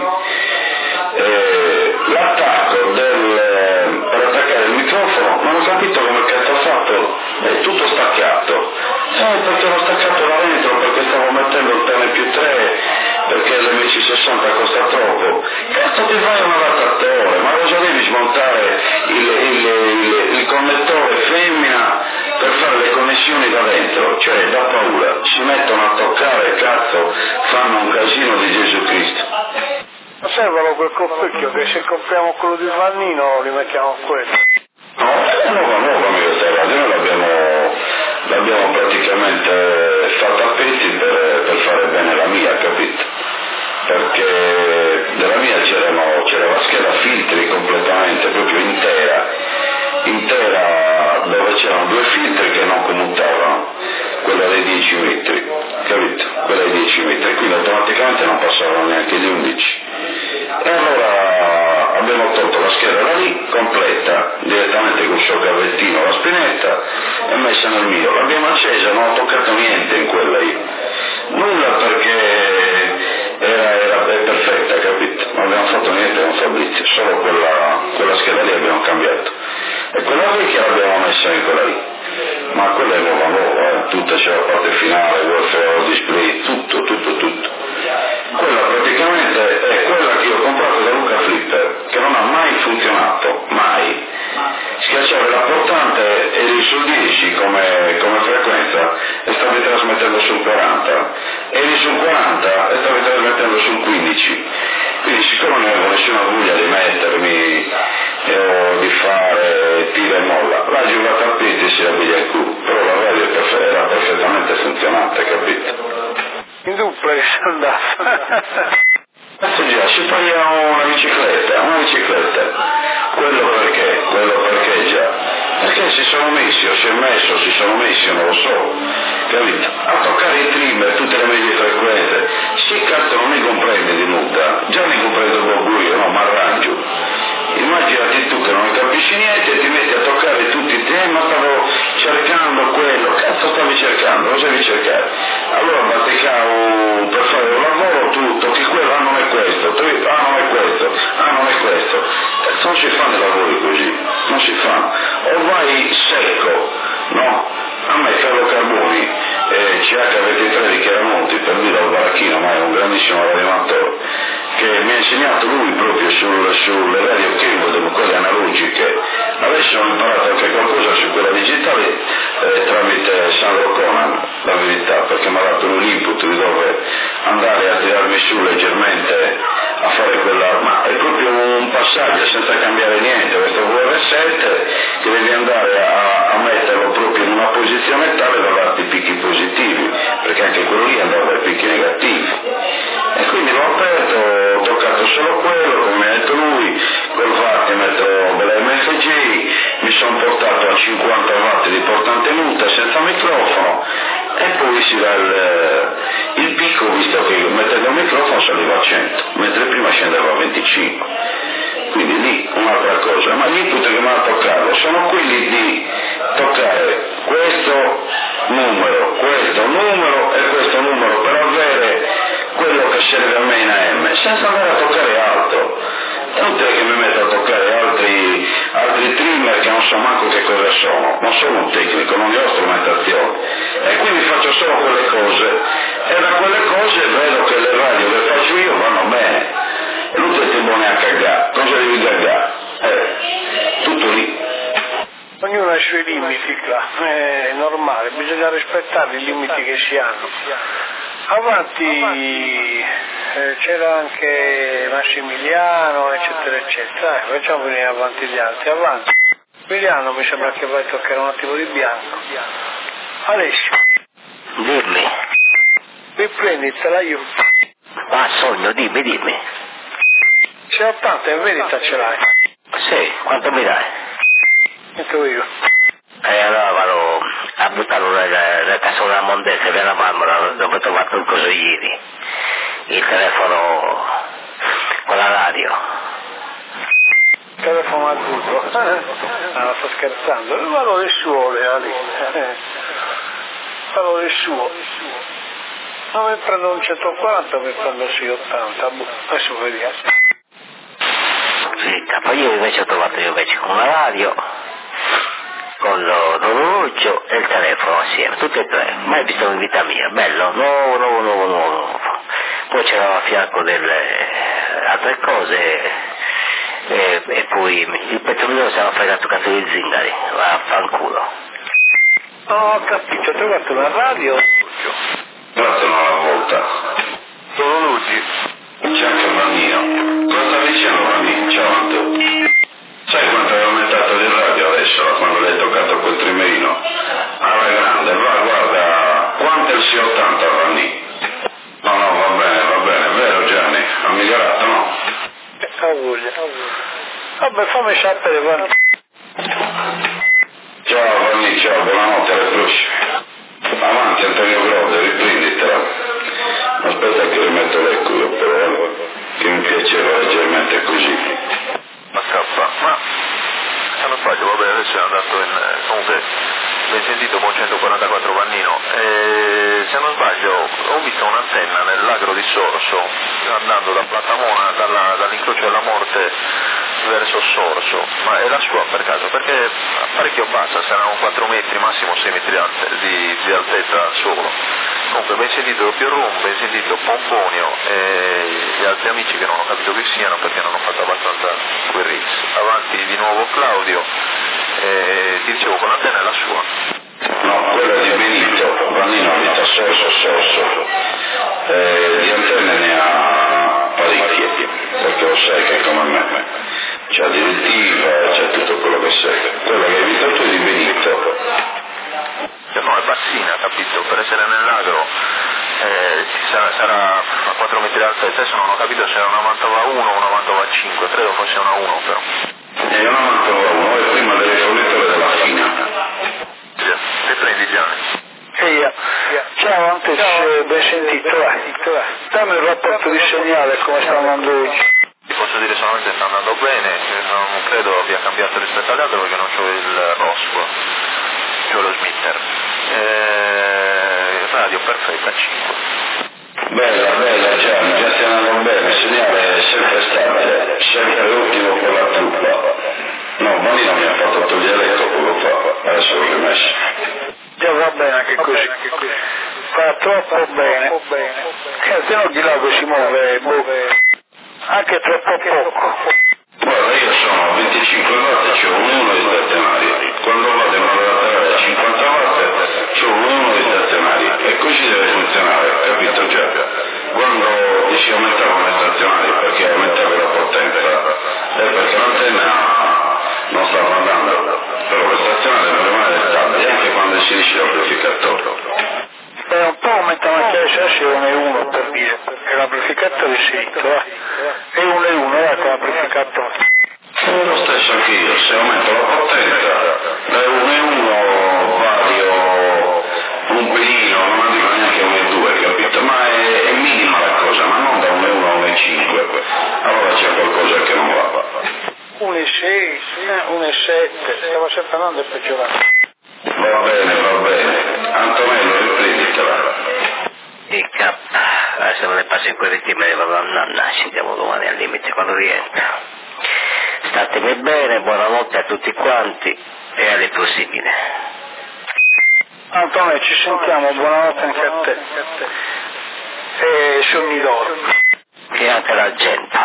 L'attacco per attaccare il microfono non ho capito come cazzo ha fatto, è tutto staccato, perché l'ho staccato da dentro, perché stavo mettendo il pene più 3, perché l'MC60 costa troppo. Cazzo ti fai un adattatore, ma cosa devi smontare il connettore femmina per fare le connessioni da dentro? Cioè da paura, si mettono a toccare, cazzo, fanno un casino di Gesù Cristo. Ma servono quel coppecchio che se compriamo quello di Vannino li mettiamo a quello. No, è nuova questa radio, noi l'abbiamo praticamente fatta a pezzi per fare bene la mia, capito? Perché della mia c'era la scheda filtri completamente, proprio intera, dove c'erano 2 filtri che non commutavano, quella dei 10 metri, capito? Quella dei 10 metri, quindi automaticamente non passavano neanche gli 11. E allora abbiamo tolto la scheda da lì, completa, direttamente col suo cavettino la spinetta e messa nel mio. L'abbiamo accesa, non ho toccato niente in quella io. Nulla, perché era perfetta, capito? Non abbiamo fatto niente con Fabrizio, solo quella scheda lì abbiamo cambiato. E quella lì che l'abbiamo messa in quella lì. Ma quella è nuova, tutta c'è la parte finale, welfare, display, tutto. Quella praticamente è quella che io ho comprato da Luca Flipper, che non ha mai funzionato, mai. Schiacciare la portante eri sul 10 come frequenza e stavi trasmettendo sul 40, eri sul 40 e stavi trasmettendo sul 15. Quindi siccome non avevo nessuna voglia di mettermi o di fare tira e molla, l'ha giurata a piedi e si abbiglia il culo, però la radio era perfettamente funzionante, capito? In duplex andava. Cazzo già, ci paghiamo una bicicletta. Quello perché già? Perché si sono messi, io non lo so, capito? A toccare i trimmer, tutte le medie frequenze. Sì, cazzo, non mi comprendi di muta, già mi comprendo poco io, no, ma arrangio. Immaginati tu che non capisci niente e ti metti a toccare tutti i temi, ma stavo cercando quello, cazzo stavi cercando, cosa devi cercare? Allora bazzicavo per fare un lavoro, tu tocchi quello, non è questo, non è questo, cazzo non si fanno i lavori così, non si fanno, o vai secco, no? A me Carlo Carboni, CH23 di Chiaramonti, per lui dal Baracchino, ma è un grandissimo radioamatore, che mi ha insegnato lui proprio sulle radio cable, quelle analogiche. Adesso ho imparato anche qualcosa su quella digitale tramite Sandro Conan, la verità, perché mi ha dato un input di dove andare a tirarmi su leggermente a fare quella, ma è proprio un passaggio senza cambiare niente, questo VR7 che devi andare a metterlo proprio in una posizione tale da darti picchi positivi, perché anche quello lì andava ai picchi negativi. E quindi l'ho aperto, ho toccato solo quello, come ha detto lui, col vattimetro della MFG, mi sono portato a 50 watt di portante muta senza microfono e poi si dà il picco, visto che mettendo il microfono saliva a 100, mentre prima scendeva a 25. Quindi lì un'altra cosa, ma gli input che mi hanno toccato sono quelli di toccare questo numero e questo numero per avere un tecnico, non ne ho strumentazione, e quindi faccio solo quelle cose, e da quelle cose vedo che le radio che faccio io vanno bene, non ti buone a cagare, cosa devi cagare? Tutto lì. Ognuno ha i suoi limiti qua, è normale, bisogna rispettare i limiti che si hanno. Avanti c'era anche Massimiliano, eccetera, eccetera. Facciamo venire avanti gli altri, avanti. Emiliano mi sembra che vai a toccare un attimo di bianco. Alessio. Dimmi. Riprenditela io. Ah, sogno, dimmi. Se 80 in verità ce l'hai. Sì, quanto mi dai? Metto io. E allora vado a buttarlo nel casone della Mondese per la Marmora, dove ho trovato il coso ieri, il telefono con la radio. Telefono adulto. Ah, sto scherzando. Il valore suo, lì. Valore suo. Non mi prendo un 140, mi prendo 680. Adesso vediamo. Sì, capo, io invece ho trovato con la radio, con l'orologio e il telefono assieme, tutte e tre, mai visto in vita mia, bello, nuovo. Poi c'era a fianco delle altre cose e poi il petrolio si era fregato cazzo di zingari, va a fanculo. Ho capito, ho trovato la radio. Grazie una volta. L'orologio. C'è anche Mannino. Cosa sta dicendo Mannino? Ciao Antonio. Sai quanto è aumentato il radio adesso quando le hai toccato quel trimerino? Alla grande, guarda, quanto è il C80 Mannino? No, va bene, vero Gianni? Ha migliorato, no? Vabbè, fammi sapere, guarda. Ciao Vanni, ciao, buonanotte, alle prossime. Avanti Antonio Grode, riprenditela. Aspetta che rimetto l'eco però, che mi piaceva leggermente così. Ma scappa, ma se non sbaglio, vabbè, adesso è andato in... comunque ben sentito con 144 Vannino, se non sbaglio ho visto un'antenna nell'agro di Sorso andando da Platamona, dall'incrocio della morte verso Sorso, ma è la sua per caso? Perché parecchio bassa, saranno 4 metri, massimo 6 metri di altezza solo. Comunque ben sentito doppio room, ben sentito Pomponio e gli altri amici che non ho capito chi siano perché non ho fatto abbastanza quel Ritz. Avanti di nuovo Claudio, ti dicevo con l'antenna è la sua. No, quella di Benito, Vannino abita Sorso. Di antenne ne ha parecchie, perché lo sai che come me c'è direttiva, c'è tutto quello che serve. Quella che hai visto tu è di Benito. No, è bassina, capito? Per essere nell'agro sarà a 4 metri d'altezza, adesso non ho capito se era una Mantova 1 o una Mantova 5, credo fosse una 1 però. È una Mantova 1, è prima delle forniture della Fina. Te prendi Gianni? Ciao, antes ben sentito, dammi il rapporto di segnale come sta andando oggi. Ti posso dire solamente che sta andando bene, non credo abbia cambiato rispetto agli altri perché non c'ho il ROSP, c'ho lo Smitter. Radio perfetta 5. Bella Gianni, già stiamo andando bene, il segnale è sempre stabile, sempre ottimo per la truppa. No, Vanino mi ha fatto togliere l'eco poco fa, adesso l'ho rimesso. Già va bene anche così. Fa troppo bene. Se no chi l'ago si muove, anche troppo poco. Guarda, io sono 25 watt e c'ho uno di stazioni. Quando vado in una laterale a 50 watt c'ho uno di stazioni. E così deve funzionare, capito già? Quando si aumentavano le stazionari perché aumentava la potenza, è perché l'antenna non stava andando. Però le stazionari devono rimanere stabili anche quando si dice l'amplificatore. Un po' aumentano anche le sessioni 1 per dire, perché l'amplificatore si è 1 con l'amplificatore. Lo stesso anche io, se aumento la potenza da 1,1 vario un pelino, non dico neanche 1,2, capito? Ma è minima la cosa, ma non da 1,1 a 1,5, allora c'è qualcosa che non va. 1,6, 1,7, stava sempre andando e peggiorando. Va bene, Antonello, riprenditela. E adesso me ne passo in quel ritmo e vado a nanna, sentiamo domani al limite quando rientra. Statemi bene, buonanotte a tutti quanti e alle prossime. Antonio, ci sentiamo, buonanotte anche a te. E sogni d'oro. E anche l'argento.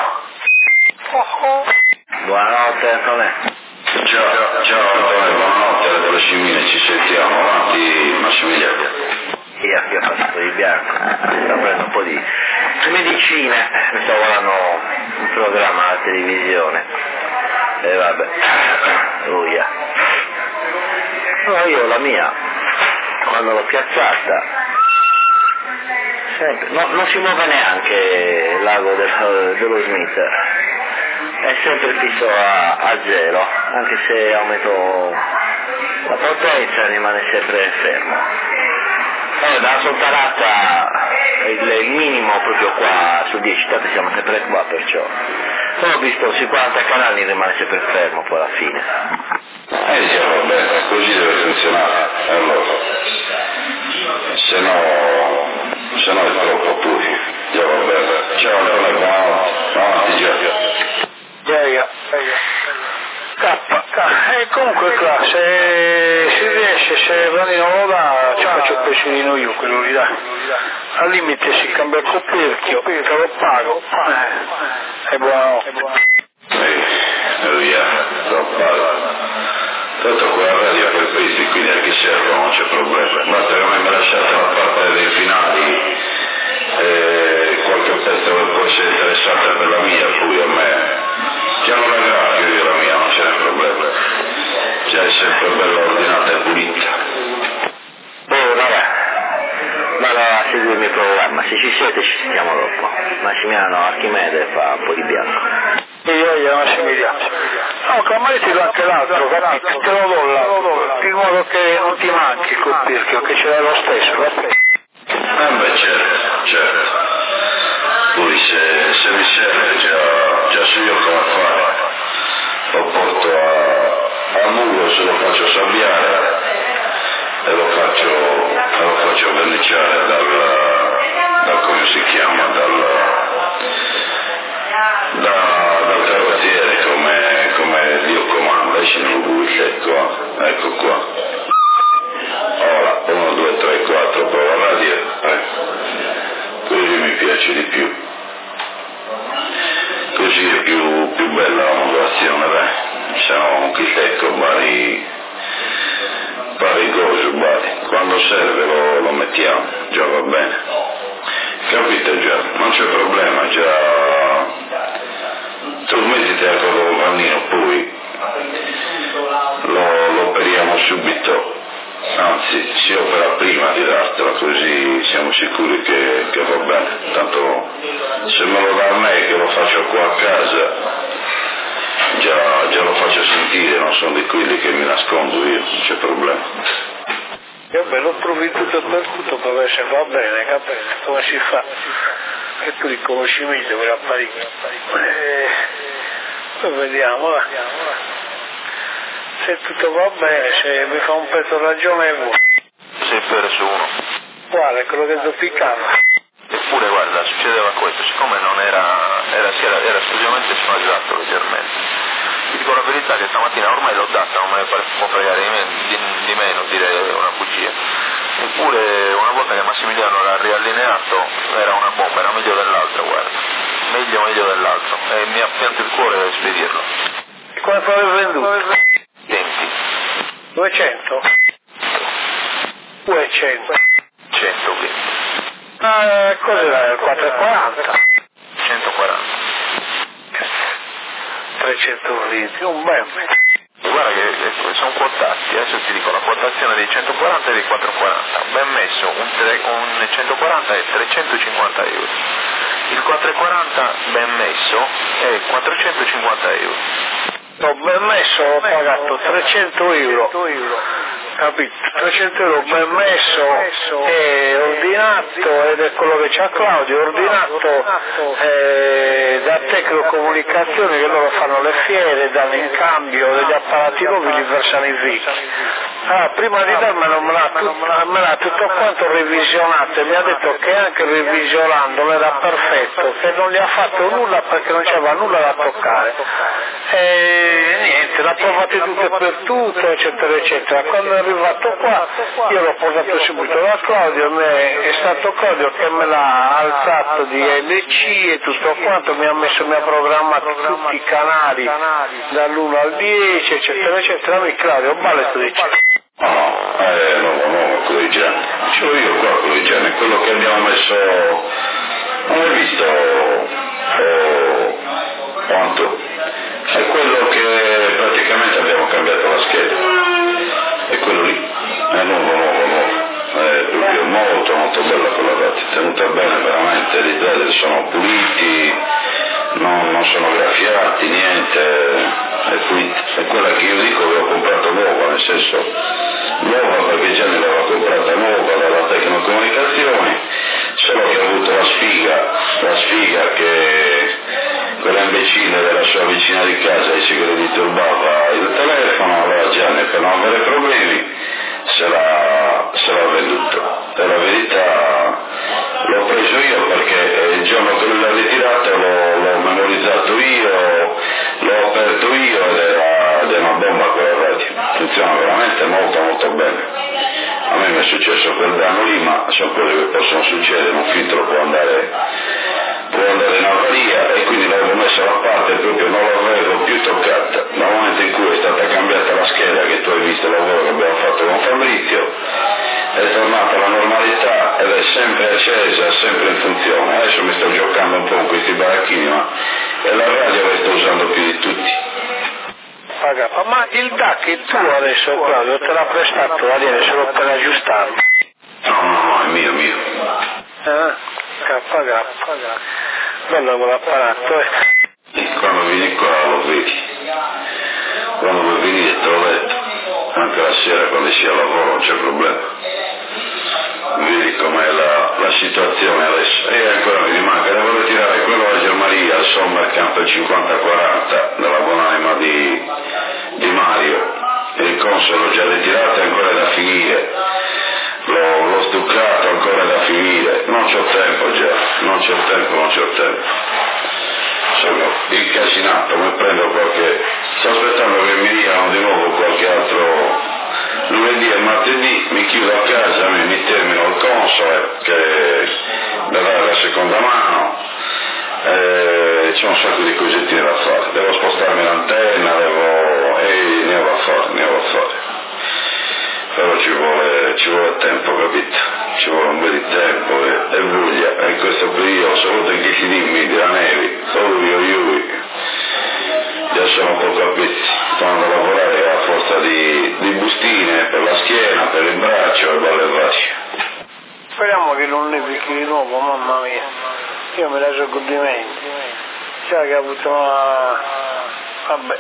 Buonanotte Antonio. Ciao Antonio, buonanotte, alle prossime ci sentiamo, avanti Massimiliano. Io ho fatto di bianco, sto prendendo un po' di medicine, mi sto guardando un programma alla televisione. E vabbè, via. No, io la mia, quando l'ho piazzata, sempre, non si muove neanche l'ago dello Smith, è sempre fisso a zero, anche se aumento la potenza rimane sempre fermo. Dalla sottarata il minimo proprio qua su 10 state siamo sempre qua, perciò ho visto sui 40 canali rimane sempre fermo poi alla fine. Già va bene, così deve funzionare, allora se no è troppo pure, già va bene. Ciao Antonio, buonanotte, già. E comunque qua, se si riesce, se Vanino lo dà, ci faccio il pescino io, quello lì dà. Al limite si cambia il coperchio, te lo pago, e buonanotte. Via, te lo pago. Tanto quella radio per questi qui neanche serve, non c'è problema. Basta che mi lasciate la parte dei finali, qualche pezzo che può essere interessante per la mia, poi a me. Già non la grafico io la mia, non c'è problema. Già è sempre bella ordinata e pulita. Vabbè, vado a seguirmi il programma, se ci siete ci sentiamo dopo. Massimiliano Archimede fa un po' di bianco. E io Massimiliano. No, Camari ti do anche l'altro, capito? Te lo do l'altro, in modo che non ti manchi il coperchio, che ce l'hai lo stesso, Beh, certo. Poi se mi serve già so io come fare. Lo porto a muro, se lo faccio sabbiare e lo faccio verniciare dal come si chiama, dal carrozziere come Dio comanda, e se non lui, ecco qua. Ora, 1, 2, 3, 4, prova la radio, così mi piace di più. Così è più bella la modulazione, siamo un chitecco, vari cose, quando serve lo mettiamo, già va bene. Capite già, non c'è problema, già tu mettiti a con Vannino, poi lo operiamo subito, anzi si opera prima di dartela, così siamo sicuri che va bene. Tanto se me lo dà a me che lo faccio qua a casa, già lo faccio sentire, non sono di quelli che mi nascondo io, non c'è problema. Io lo trovi tutto per tutto per vedere se va bene, come si fa. E tu riconoscimento per apparecchio. Poi vediamo, se tutto va bene, se mi fa un pezzo ragionevole. Sei perso uno. Quale? Quello che zoppicava. Eppure guarda, succedeva questo, siccome non era esclusivamente sfasciato leggermente. Ti dico la verità che stamattina ormai l'ho data, non me ne può fregare di meno dire una bugia. Eppure una volta che Massimiliano l'ha riallineato era una bomba, era meglio dell'altro, guarda. Meglio dell'altro. E mi ha pianto il cuore spedirlo. E quanto avevi venduto? 20. 200? 200. 120. Cos'era il 440? 140. 320, un bel. Guarda che sono quotati, adesso ti dico la quotazione dei 140 e dei 440, ben messo un 140 è 350 euro, il 440 ben messo è 450 euro. No, ben messo ho pagato 300 euro, capito? 300 euro ben messo e ordinato, ed è quello che c'ha Claudio, ordinato da Tecnocomunicazioni, che loro fanno le fiere, danno in cambio degli apparati nuovi, li versano in Vic. Prima di darmelo me l'ha tutto quanto revisionato e mi ha detto che anche revisionandolo era perfetto, che non gli ha fatto nulla perché non c'era nulla da toccare. E niente, l'ha provate tutto e per tutto, eccetera, eccetera. Quando è arrivato qua, io l'ho portato subito da Claudio, è stato Claudio che me l'ha alzato di LC e tutto quanto, mi ha programmato tutti i canali dall'1 al 10, eccetera, eccetera. Mi Claudio, vale sto dicendo. No, Correggiani. Ce l'ho io qua, Correggiani, quello che abbiamo messo, non hai visto quanto? È quello che praticamente abbiamo cambiato la scheda, è quello lì, è nuovo, è proprio molto bella quella data, tenuta bene veramente, i dati sono puliti, non sono graffiati, niente, è pulita, è quella che io dico che ho comprato nuova, nel senso nuova perché già ne l'aveva comprata nuova dalla Tecnocomunicazioni, solo che ha avuto la sfiga che quella imbecille della sua vicina di casa dice che le disturbava il telefono, allora Gianni per non avere problemi se l'ha venduto. Per la verità l'ho preso io perché il giorno che lui l'ha ritirato l'ho memorizzato io, l'ho aperto io ed è una bomba quella radio, funziona veramente molto bene. A me mi è successo quel danno lì, ma sono cose che possono succedere, un filtro può andare in avaria e quindi l'avevo messa da parte, proprio non l'avevo più toccata. Dal momento in cui è stata cambiata la scheda, che tu hai visto il lavoro che abbiamo fatto con Fabrizio, è tornata alla normalità ed è sempre accesa, sempre in funzione. Adesso mi sto giocando un po' con questi baracchini, ma è la radio che sto usando più di tutti. Ma il DAC è tuo adesso, Claudio, te l'ha prestato, Ariele, solo per aggiustarlo? No, è mio. Grappa. Bello quell'apparato, Quando vieni qua lo vedi, quando vuoi venire te l'ho detto, anche la sera quando si è al lavoro non c'è problema, vedi com'è la situazione adesso. E ancora mi rimane, devo ritirare quello a Germaria, al Sommer Campo 5040 della buonanima di Mario, il console l'ho già ritirato, è ancora da finire, l'ho stuccato, ancora da finire, non c'ho tempo già, non c'ho tempo. Sono incasinato, mi prendo sto aspettando che mi diano di nuovo qualche altro lunedì e martedì, mi chiudo a casa, mi termino il console che verrà la seconda mano, c'è un sacco di cosettine da fare, devo spostarmi l'antenna, ne ho da fare. Però ci vuole tempo, capito? Ci vuole un po' di tempo e voglia, e in questo periodo, soprattutto in questi dimmi della neve, solo io, già sono un po' capiti, sto andando a lavorare a forza di bustine per la schiena, per il braccio e balle varie. Speriamo che non nevichi di nuovo, mamma mia, io me la so godimento, già che ha avuto vabbè.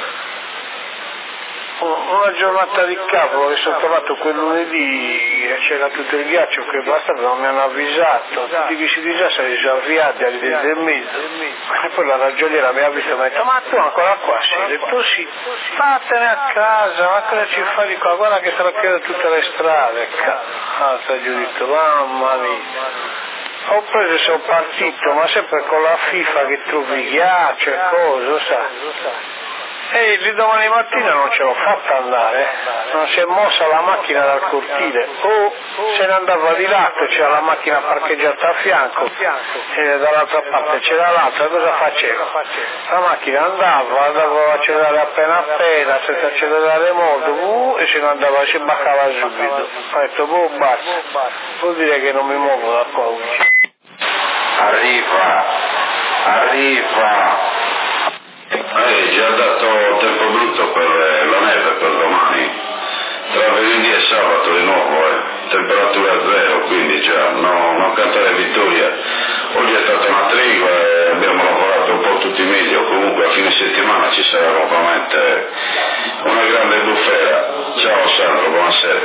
Una giornata di cavolo, che sono trovato quel lunedì, c'era tutto il ghiaccio che basta, non mi hanno avvisato, tutti questi disastri si sono avviati alle 10 e mezza, e poi la ragioniera mi ha visto e mi ha detto, ma tu ancora qua sei? Ho detto sì, vattene a casa, ma cosa ci fai di qua, guarda che te la chiedo tutte le strade, gli ho detto, mamma mia. Ho preso e sono partito, ma sempre con la FIFA che trovi ghiaccio e cose, sai. E lì domani mattina non ce l'ho fatta andare, non si è mossa la macchina dal cortile, o se ne andava di lato, c'era la macchina parcheggiata a fianco e dall'altra parte c'era l'altra, cosa facevo? La macchina andava a accelerare appena, senza accelerare molto, e se ne andava, si baccava subito. Ho detto, basta, vuol dire che non mi muovo da qua oggi. Arriva. Già dato tempo brutto per la neve per domani, tra venerdì e sabato di nuovo, temperatura a zero, quindi già non cantare vittoria. Oggi è stata una tregua e abbiamo lavorato un po' tutti meglio, comunque a fine settimana ci sarà nuovamente una grande bufera. Ciao Sandro, buonasera.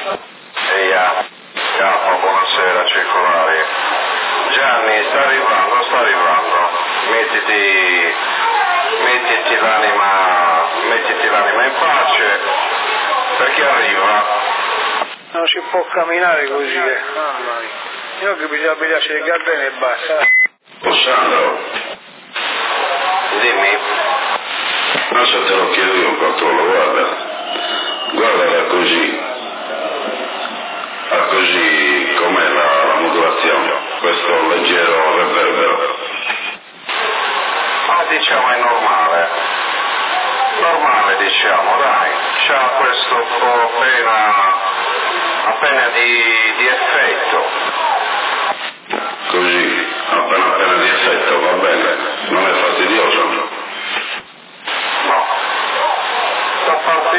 Ciao, buonasera circolare. Gianni, sta arrivando, mettiti l'anima in pace, perché arriva. Non si può camminare così, mamma mia. Io che bisogna pigliarsi le gardene e basta. Sandro. Dimmi. Ma se te lo chiedo io un controllo, guardala così com'è la modulazione, questo leggero reverbero. Ma diciamo è normale diciamo, dai, c'ha questo po' appena di effetto. Così, appena di effetto, va bene, non è fastidioso? No, da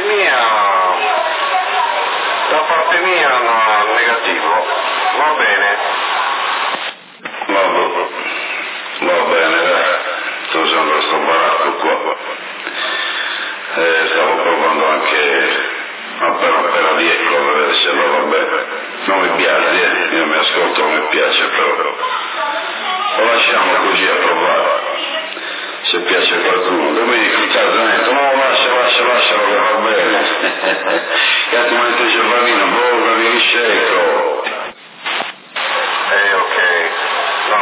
parte mia no, negativo, va bene. Va bene, dai, tu sei in questo baracco qua. Stavo provando anche appena di ecco a vedere se lo va bene. Non mi piace, io mi ascolto, non mi piace però. Lo lasciamo così a provare. Se piace a qualcuno, Domenico in casa dentro, no, lascialo che va bene. Che altrimenti c'è il bambino, bolla di riscecco. Ok, no,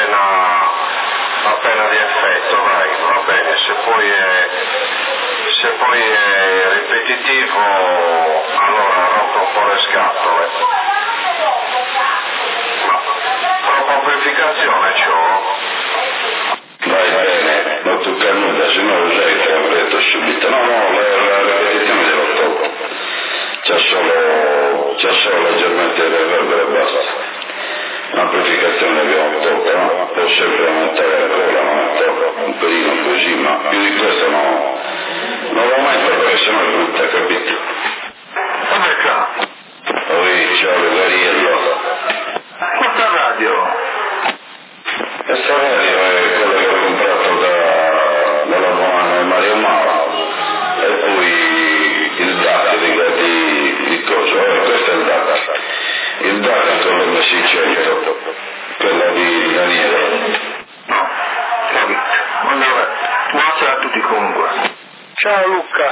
appena di effetto, dai, va bene, se poi è ripetitivo, allora rompo un po' le scatole. Ma troppa amplificazione c'ho? Vai bene, non tocca nulla, se no lo sai che avrei detto subito. No, la ripetizione gliel'ho tolto. C'è solo leggermente il reverbero e basta. L'amplificazione l'abbiamo tolta, no? Può sempre aumentare ancora, un pelino così, ma più di questo no. Non lo aumento perché sennò è brutta, capito? Come qua? Ciao Gariello. Questa radio? Questa radio è quella che ho comprato dalla buona Mario Mauro. E poi il DAC di coso, questo è il DAC. Il DAC con l'M600, quella di Daniele. No, capito. Allora, buonasera a tutti comunque. Ciao Luca.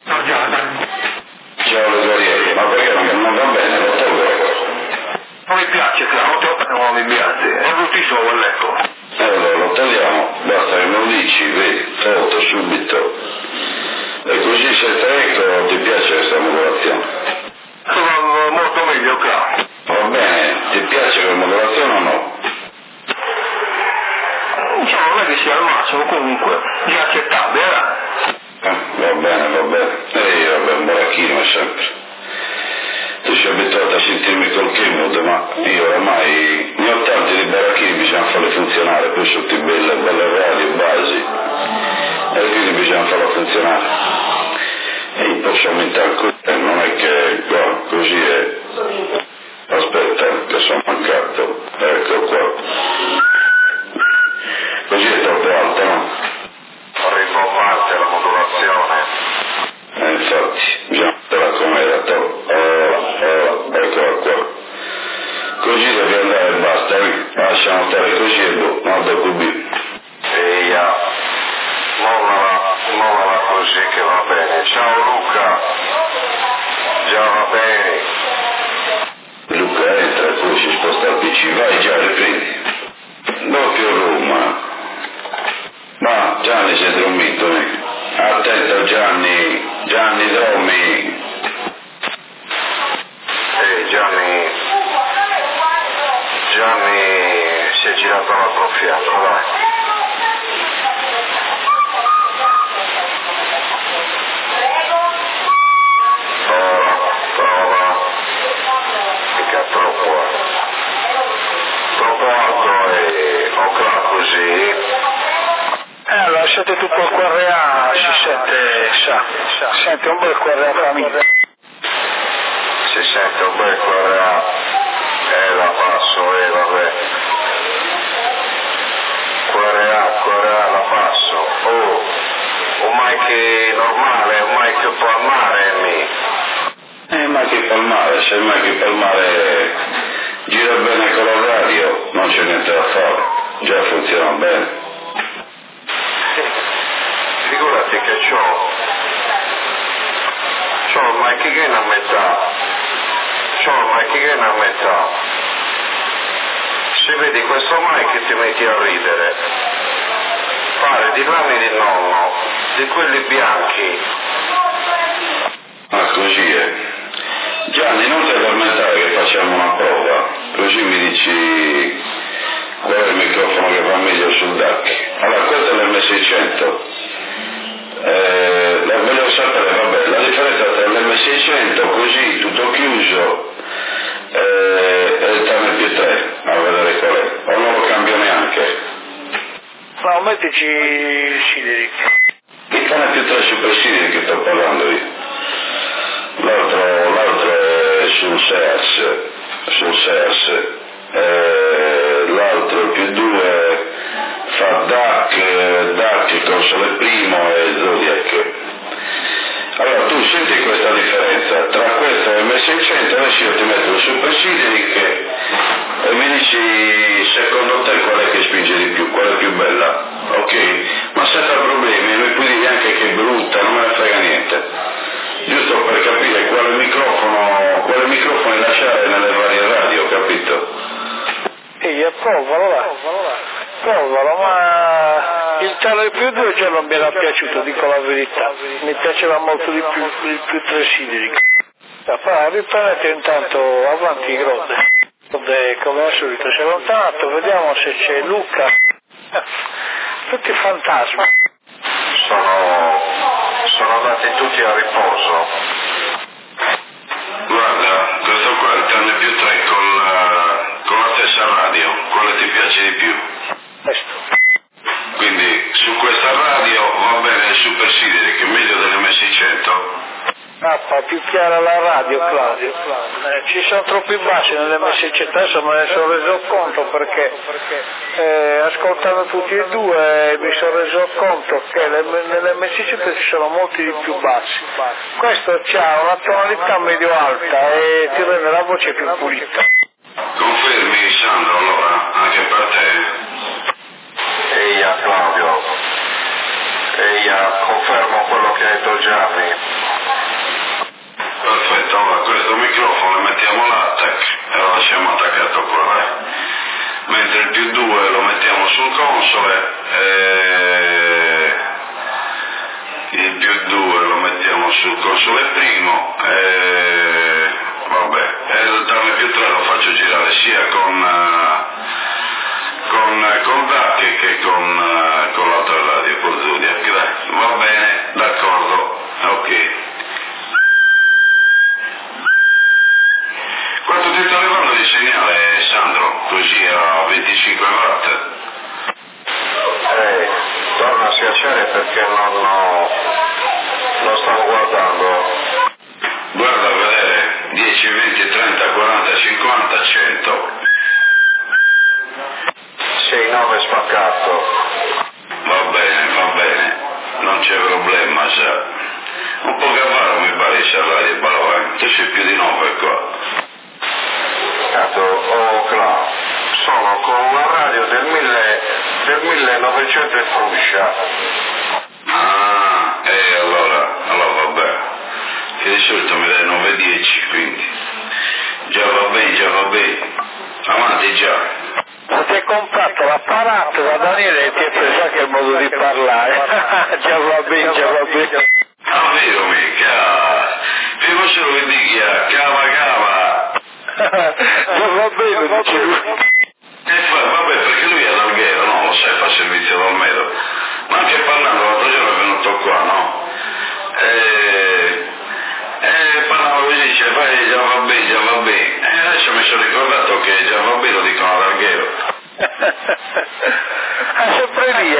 Ciao Gariello, ma perché non va bene, lo tolgo? Non mi piace, non mi piace, è bruttissimo quell'eco. Allora lo togliamo, basta che me lo dici, vedi, tolto subito. E così senza eco ti piace questa modulazione? Sono molto meglio qua. Va bene, ti piace quella modulazione o no? Diciamo, non è che sia al massimo, comunque, è accettabile, Va bene. E io vabbè, un baracchino è sempre. Tu sei abituato a sentirmi col keyboard, ma io oramai ne ho tanti di baracchini, bisogna farli funzionare, poi sono tutte belle radio, basi, e quindi bisogna farla funzionare. E io posso aumentare così, non è che qua, così è. Aspetta, che sono mancato, ecco qua. Così è troppo alto, no? Rinnovante la modulazione. Infatti, bisogna metterla com'era, eccola qua. Così deve andare e basta, lasciamo stare così e non dopo B. Eia, mollala così che va bene. Ciao Luca. Già va bene. Luca entra, poi si sposta al PC, vai già, riprendi. Doppio Roma. Ma Gianni si è drommito, attento Gianni Dromi. Gianni si è girato all'altro fianco, dai. Prova. Mica troppo alto e ocra così. Lasciate tutto il QRA, si sente un bel QRA famiglia. Si sente un bel QRA, la passo, vabbè. QRA, la passo. Un mic normale, un mic palmare mic palmare, se il mic palmare gira bene con la radio, non c'è niente da fare, già funziona bene. Figurati che c'ho il mic gain a metà. Se vedi questo mic ti metti a ridere. Pare di nanni di nonno. di quelli bianchi. Ah, così è. Gianni, non ti addormentare che facciamo una prova, così mi dici qual è il microfono che va meglio sul DAC. Allora, questo è l'M600. Voglio sapere, vabbè, la differenza tra l'M600 così, tutto chiuso, e il Turner più 3, a vedere qual è. O non lo cambio neanche. No, mettici Sideric. Il Turner più 3 Super Sideric che sto parlando io. L'altro è sul Sears, l'altro il più 2 fa DAC, console primo e Zodiac. Allora tu senti questa differenza tra questo e M600, adesso io ti metto il Super Sideric e mi dici secondo te qual è che spinge di più, qual è più bella, ok? Ma senza problemi, mi puoi dire anche che è brutta, non me ne frega niente, giusto per capire quale microfono lasciare nelle varie radio, capito? Provalo, ma il Turner più 2 già non mi era piaciuto, dico la verità, mi piaceva molto di più il più 3 Sideric. Riprendete intanto avanti Grode, come al solito si è allontanato, vediamo se c'è Luca, tutti fantasmi. Sono andati tutti a riposo. Guarda, questo qua è il Turner più 3 con la stessa radio, quale ti piace di più? Quindi su questa radio va bene il Super Sideric, che è meglio dell'M600. Più chiara la radio, Claudio. Ci sono troppi bassi nell'M600, adesso me ne sono reso conto perché ascoltando tutti e due mi sono reso conto che nell'M600 ci sono molti di più bassi. Questo ha una tonalità medio alta e ti rende la voce più pulita. Confermi, Sandro, allora, anche per te? Eia Claudio, confermo quello che ha detto Gianni. Perfetto, allora questo microfono lo mettiamo l'attack e lo lasciamo attaccato qua, mentre il più 2 lo mettiamo sul console il più 2 lo mettiamo sul console primo vabbè, e il Turner più 3 lo faccio girare sia con DAC che con l'altra radio, con Zodiac, va bene, d'accordo, ok. Quanto ti sta arrivando di segnale, Sandro? Così a 25 watt? Torna a schiacciare perché non stavo guardando. Guarda a vedere, 10, 20, 30, 40, 50, 100. 6-9 spaccato. Va bene, non c'è problema, sa. Un po' cavaro mi pare il salario, però, tu sei più di 9 qua. Cla, sono con una radio del 1900 e fruscia. Allora vabbè, che di solito mi dai 9-10, quindi già va bene, avanti già. Se ti hai comprato l'apparato da Daniele ti è preso anche il modo di parlare. già va bene. Ah, vero mica, prima solo che dica cava. Già va bene, dice lui. Vabbè, perché lui è all'Alghero, no? Lo sai, fa servizio d'Olmedo. Ma anche parlando, l'altro giorno è venuto qua, no? Parlava così, dice, vai, già va bene. E adesso mi sono ricordato che già va bene lo dicono ad Alghero. Sempre lì.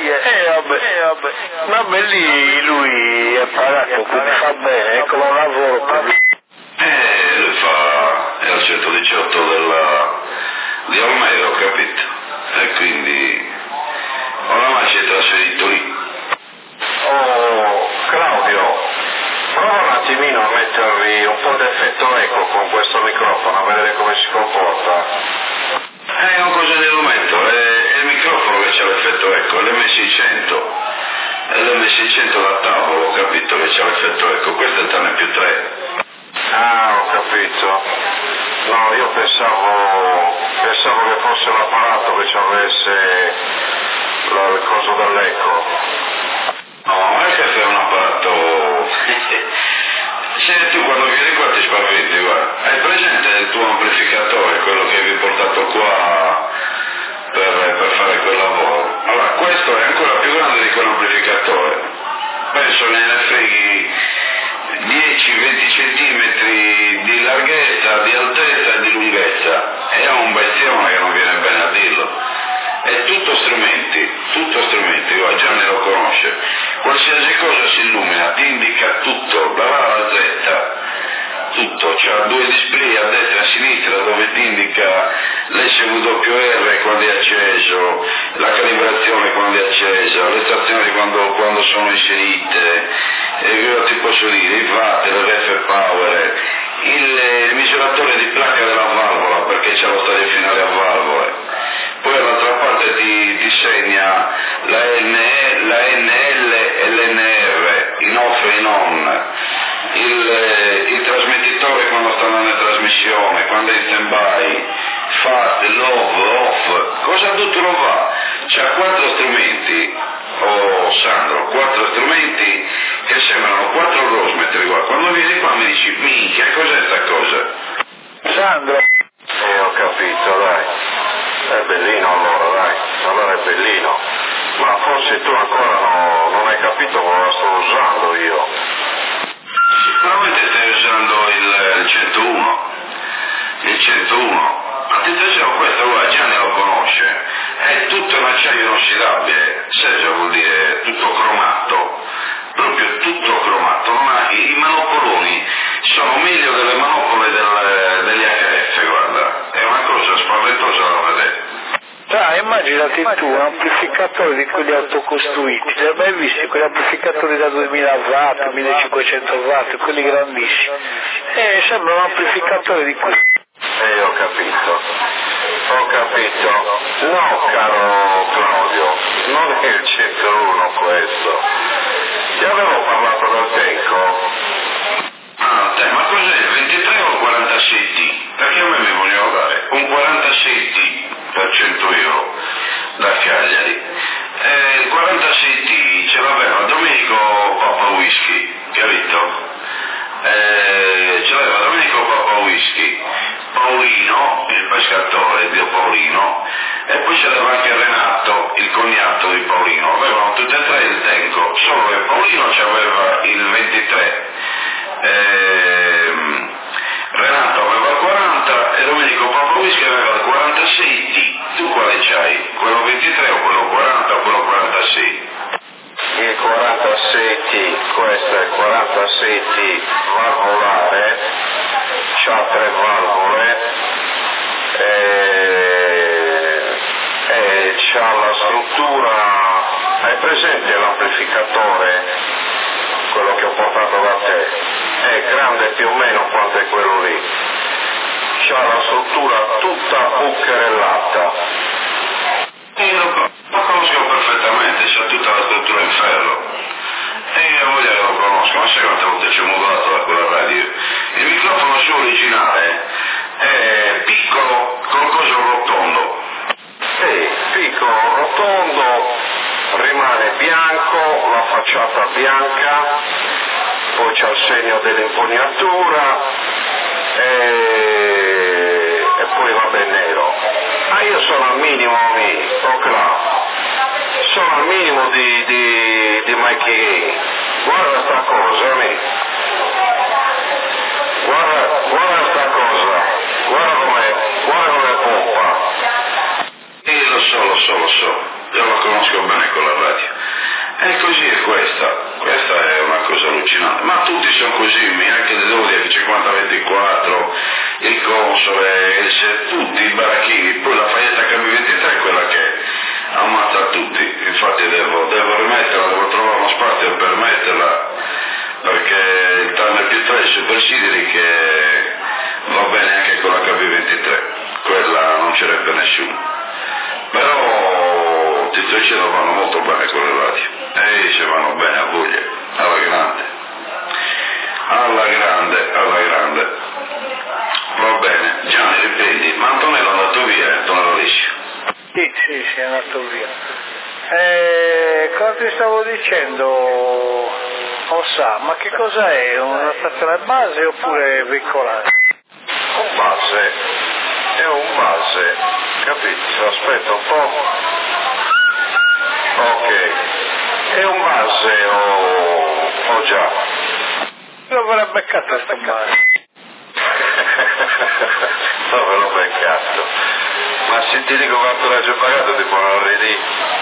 Vabbè, lì lui è pagato, quindi fa bene, è come un lavoro per lui. Lui è al 118 di Olmedo, capito? E quindi oramai si è trasferito lì. Oh, Claudio, prova un attimino a mettervi un po' di effetto eco con questo microfono, a vedere come si comporta. Non cosa glielo metto, è il microfono che c'ha l'effetto eco, è l'M600. È l'M600 da tavolo, capito, che c'ha l'effetto eco. Questo è il Turner più 3. Ah, ho capito. No, io pensavo che fosse l'apparato che ci avesse il coso dell'eco. No, è Se tu quando vieni qua ti spaventi, guarda. Hai presente il tuo amplificatore, quello che avevi portato qua per fare quel lavoro? Allora, questo è ancora più grande di quell'amplificatore. Penso ne freghi 10-20 centimetri di larghezza, di altezza e di lunghezza. È un bestione che non viene bene a dirlo. È tutto strumenti, guarda, Gianni lo conosce. Qualsiasi cosa si illumina, ti indica tutto, dalla A alla Z, tutto. C'ha 2 display a destra e a sinistra dove ti indica l'SWR quando è acceso, la calibrazione quando è accesa, le stazioni quando sono inserite, io ti posso dire, i watt, l'RF power, il misuratore di placca della valvola perché c'è lo stadio finale a valvole. Poi dall'altra parte ti segna la NL e l'NR, in off e in on, il trasmettitore quando sta andando in trasmissione, quando è in stand-by, fast, low, off, cosa tutto lo va? C'ha 4 strumenti, Sandro, 4 strumenti che sembrano 4 rosmetri, guarda, quando vieni qua mi dici, minchia, cos'è sta cosa? Sandro. Ho capito, dai. È bellino allora è bellino. Ma forse tu ancora non hai capito come lo sto usando io. Sicuramente stai usando il 101. Il 101. Ma ti dicevo questo, guarda, Gianni lo conosce. È tutto in acciaio inossidabile. Sergio vuol dire tutto cromato. Proprio tutto cromato. I manopoloni sono meglio delle manopole degli HF, guarda. È una cosa spaventosa da vedere. Immaginati tu un amplificatore di quelli autocostruiti, li hai mai visti quegli amplificatori da 2000 watt, 1500 watt, quelli grandissimi? Sembra un amplificatore di quelli. Ho capito. No, caro Claudio, non è il 101 questo. Ti avevo parlato del Tenco. Ma cos'è, il 23 o il 47? Perché a me mi vogliono dare un 47 per 100 euro da Cagliari. Il 47 ce l'aveva Domenico Papa Whisky, capito? Ce l'aveva Domenico Papa Whisky, Paolino, il pescatore, Dio Paolino, e poi ce l'aveva anche Renato, il cognato di Paolino. Avevano tutte e 3 il Tenco, solo che Paolino c'aveva il 23. Renato aveva il 40 e Domenico Papa Whisky aveva il 46. Tu quale c'hai? Quello 23 o quello 40 o quello 46? Il 47, questo è il 47 valvolare, c'ha 3 valvole e c'ha la struttura, hai presente l'amplificatore, quello che ho portato da te? È grande più o meno quanto è quello lì, c'ha la struttura tutta bucherellata. Io lo conosco perfettamente, c'ha tutta la struttura in ferro. E io voglio che lo conosco, ma sai quante volte ci ho modulato da quella radio? Il microfono suo originale è piccolo col coso rotondo. Sì, piccolo, rotondo, rimane bianco, la facciata bianca, poi c'è il segno dell'impugnatura e poi vabbè nero. Io sono al minimo sono al minimo di Mikey Gay. Guarda sta cosa, guarda sta cosa, guarda come pompa. Lo so, io lo conosco bene con la radio. E così è questa è una cosa allucinante. Ma tutti sono così, anche le Zodiac 5024, il Console, tutti i baracchini, poi la Faietta KB23 è quella che ammazza tutti. Infatti devo rimetterla, devo trovare uno spazio per metterla, perché il Turner P3 è Super Sideri che va bene anche con la KB23, quella non c'erebbe nessuno. Però ti sto dicendo vanno molto bene con le radio, e se vanno bene a voglia, alla grande. Va bene, Gianni riprendi, ma Antonello è andato via, Antonello Liscio. Sì, è andato via. Cosa ti stavo dicendo? Lo sa, ma che cos'è? Una stazione base oppure veicolare? Un base, è un base, capito? Aspetta un po'. Ok, è un base o già? Lo verrà beccato a sto base. No, ve l'ho beccato. Ma se ti dico quanto l'hai già pagato ti può ridì.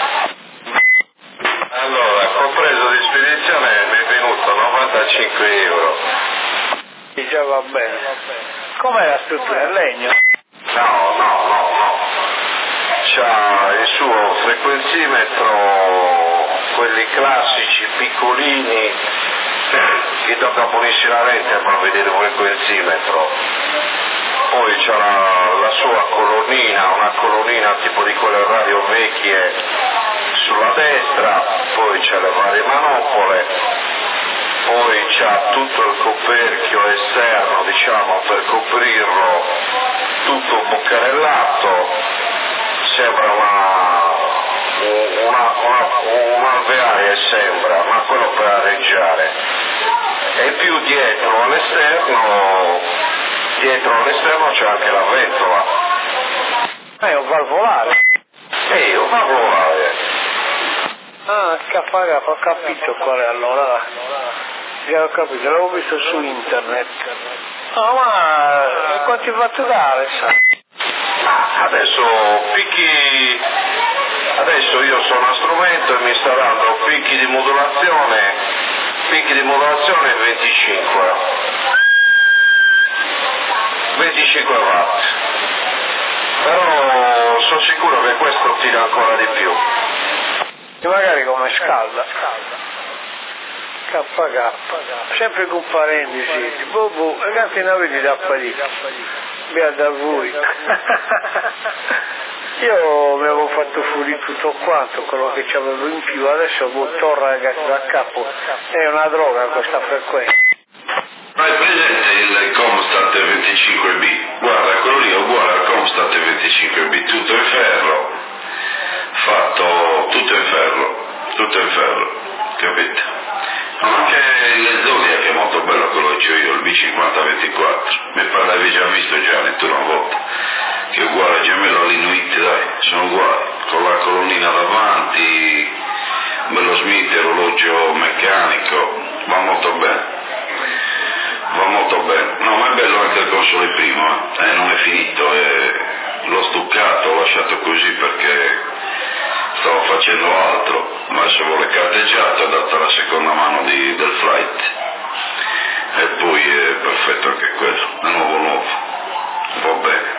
Allora, compreso di spedizione mi è venuto 95 euro. E già va bene. Com'è la struttura? È legno? No. C'ha il suo frequenzimetro, quelli classici, piccolini, che tocca punirsi la rete per vedere il frequenzimetro. Poi c'ha la sua colonnina, una colonnina tipo di quelle radio vecchie sulla destra, poi c'ha le varie manopole, poi c'ha tutto il coperchio esterno, diciamo, per coprirlo, tutto boccarellato, sembra un alveare sembra, ma quello per areggiare. E più dietro all'esterno c'è anche la ventola. È un valvolare. Un valvolare. Ah, ho capito qual è allora. Già ho capito, l'avevo visto su internet. No, ma quanti hai fatto dare, sa? Adesso io sono a strumento e mi sta dando picchi di modulazione 25 watt. Però sono sicuro che questo tira ancora di più. E magari come scalda. KK, sempre con parentesi, bobo, e quanti ne avete da partire? Via da voi. Io mi avevo fatto fuori tutto quanto, quello che c'avevo in più, adesso torna ragazzi da capo, è una droga questa frequenza. Hai presente il Comstat 25B? Guarda, quello lì è uguale al Comstat 25B, tutto in ferro, fatto tutto in ferro, capito? Anche il Zodiac è molto bello, quello che ho io, il B5024, mi pare l'avevi già visto Gianni, tu una volta, che è uguale, gemello all'Inuit, dai, sono uguali, con la colonnina davanti, bello Smith, orologio meccanico, va molto bene. No, ma è bello anche il console primo, non è finito, l'ho stuccato, l'ho lasciato così perché stavo facendo altro, ma adesso vuole carteggiato, ho dato la seconda mano del Flight e poi è perfetto anche quello, è nuovo, va bene.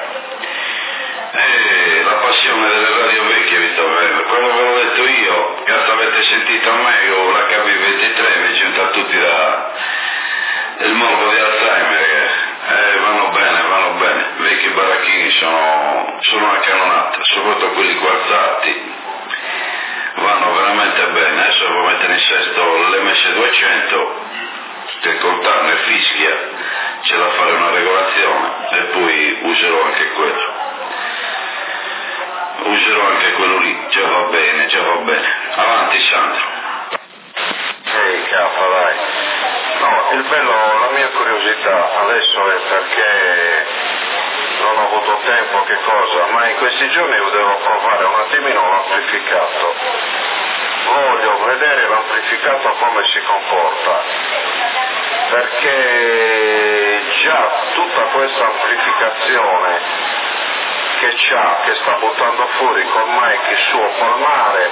La passione delle radio vecchie, Vittorio, quello ve l'ho detto io, cazzo avete sentito a me, io la KB23 mi è giunta tutti il morbo di Alzheimer, vanno bene, vecchi baracchini sono una cannonata, soprattutto quelli quarzati, vanno veramente bene. Adesso devo mettere in sesto l'MS200 che col Turner fischia, c'è da fare una regolazione e poi userò anche quello lì, già va bene, avanti Sandro. Ehi caffa dai. No, il bello, la mia curiosità adesso è perché non ho avuto tempo, che cosa, ma in questi giorni io devo provare un attimino l'amplificato. Voglio vedere l'amplificato come si comporta, perché già tutta questa amplificazione che sta buttando fuori col mic il suo palmare,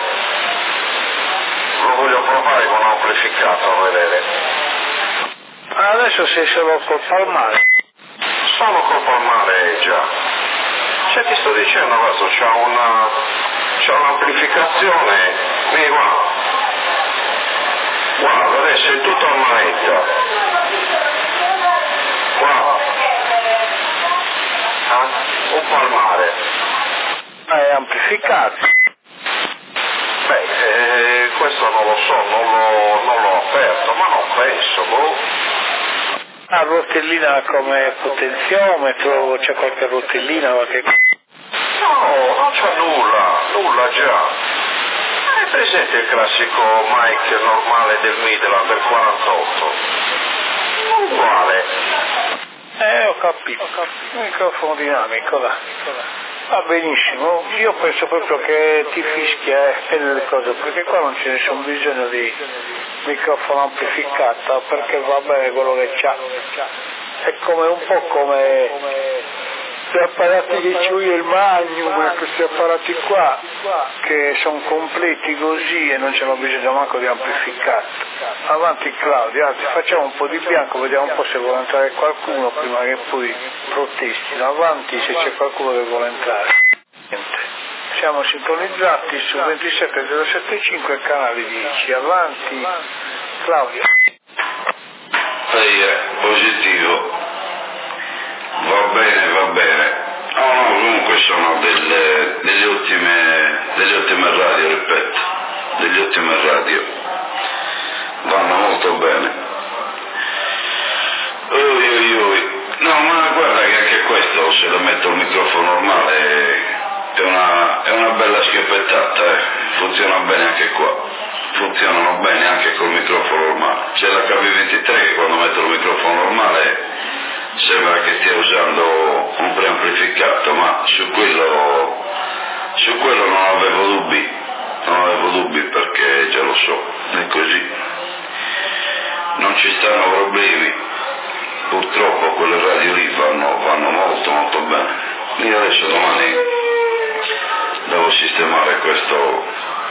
lo voglio provare con l'amplificato a vedere. Adesso sei solo col palmare. Solo col palmare già. Cioè ti sto dicendo, adesso c'è un'amplificazione, vieni qua. Guarda, adesso è tutto a manetta. Guarda. Un palmare. È amplificato. Beh, questo non lo so, non l'ho aperto, ma non penso, Ah, rotellina come potenziometro, c'è qualche rotellina? No, non c'è nulla già. presente il classico mic normale del Midland per 48? Uguale. Ho capito. Microfono dinamico, là. Va benissimo, io penso proprio che ti fischia e delle cose, perché qua non c'è nessun bisogno di microfono amplificato, perché va bene quello che c'ha. È come un po' come gli apparati che c'ho io il Magnum, questi apparati qua, che sono completi così e non c'hanno bisogno manco di amplificato. Avanti Claudio, anzi facciamo un po' di bianco, vediamo un po' se vuole entrare qualcuno prima che poi protestino. Avanti se c'è qualcuno che vuole entrare. Siamo sintonizzati su 27075 canale 10. Avanti Claudio. Positivo. Va bene. No, comunque sono delle ottime radio, ripeto, delle ottime radio. Vanno molto bene. No, ma guarda che anche questo, se lo metto il microfono normale, è una bella schioppettata, funziona bene anche qua. Funzionano bene anche col microfono normale. C'è la KB23 che quando metto il microfono normale sembra che stia usando un preamplificato, ma su quello non avevo dubbi perché già lo so, è così. Non ci stanno problemi, purtroppo quelle radio lì vanno molto bene. Io adesso domani devo sistemare questo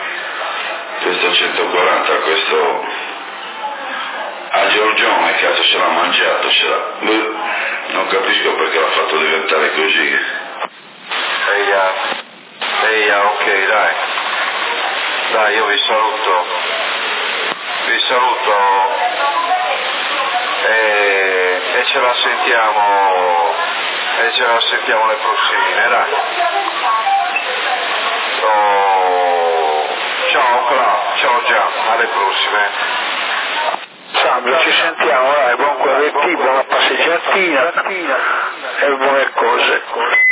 140, questo a Giorgione, cazzo se l'ha mangiato, non capisco perché l'ha fatto diventare così. Ok, dai, io vi saluto e ce la sentiamo le prossimine, dai. Ciao Cla, ciao Gian, alle prossime. Sandro, ci sentiamo, dai, buon QRT, buona passeggiatina e buone cose.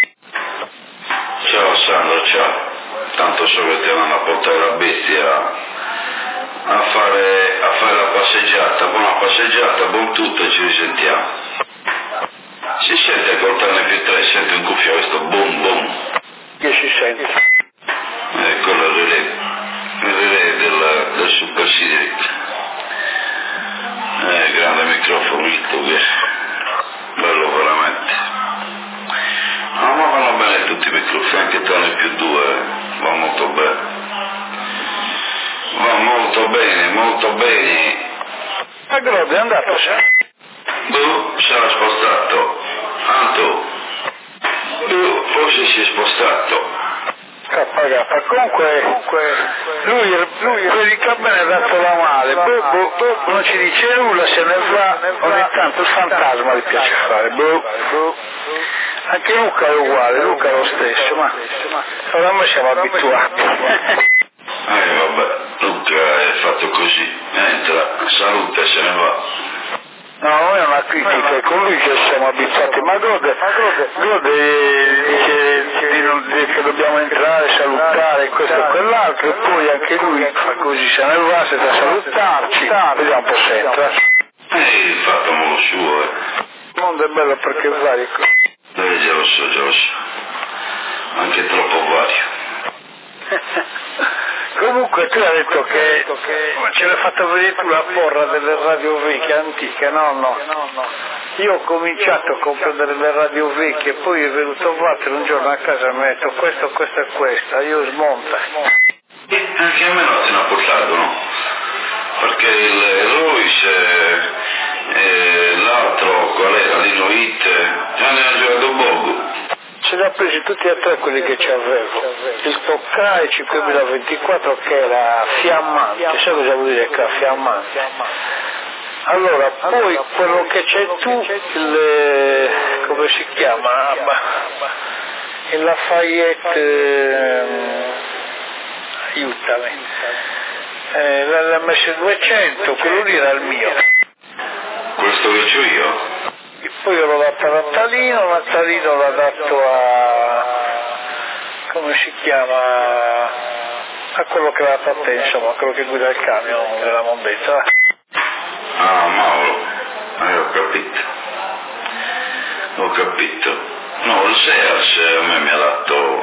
Ciao Sandro, ciao. Tanto so che ti vanno a portare la bestia a fare la passeggiata. Buona passeggiata, buon tutto e ci risentiamo. Si sente col TN+3, sente in cuffia questo boom boom. Che si sente? Quello il relay del Super Sideric. Grande microfonito che bello veramente. No, ma vanno bene tutti i microfoni, anche TN+2 va molto bene. Va molto bene. Ma Grobe è andato, sa? Sarà spostato. Anto. Forse si è spostato. K. Comunque lui predica bene, ha dato la male, non ci dice nulla, se ne va, ogni tanto il fantasma gli piace fare, Anche Luca è uguale, Luca è lo stesso, ma noi siamo abituati. Vabbè, Luca è fatto così, entra, saluta e se ne va. No, non è una critica, è con lui che siamo abituati, ma Gode dice che dobbiamo entrare, salutare, questo e quell'altro, e poi anche lui fa così, se ne va senza salutarci, vediamo un po' se entra. Fatto modo suo, Il mondo è bello perché vario. Già lo so, anche troppo vario. Comunque tu hai detto che ce l'hai fatto vedere tu la porra delle radio vecchie, antiche, no. Io ho cominciato a comprare le radio vecchie, poi è venuto Walter un giorno a casa e mi ha detto questo e questa, io smonta. Anche a me non se ne ha portato, no? Perché il Royce, l'altro, qual era, l'Inuit, già ne ha giocato poco. Ce li ha presi tutti e tre quelli che c'avevo. Il Tokai 5024 che era fiammante, sai cosa vuol dire che era fiammante? Allora, poi quello che c'è tu, come si chiama? Il Lafayette, aiutami, l'MS200, quello lì era il mio. Questo che c'ho io? Poi io l'ho dato a Natalino l'ha dato a, come si chiama, a quello che era a te, insomma, a quello che guida il camion della Mondezza. Ah, Mauro, ho capito. Ho capito. No, il SEARS a me mi ha dato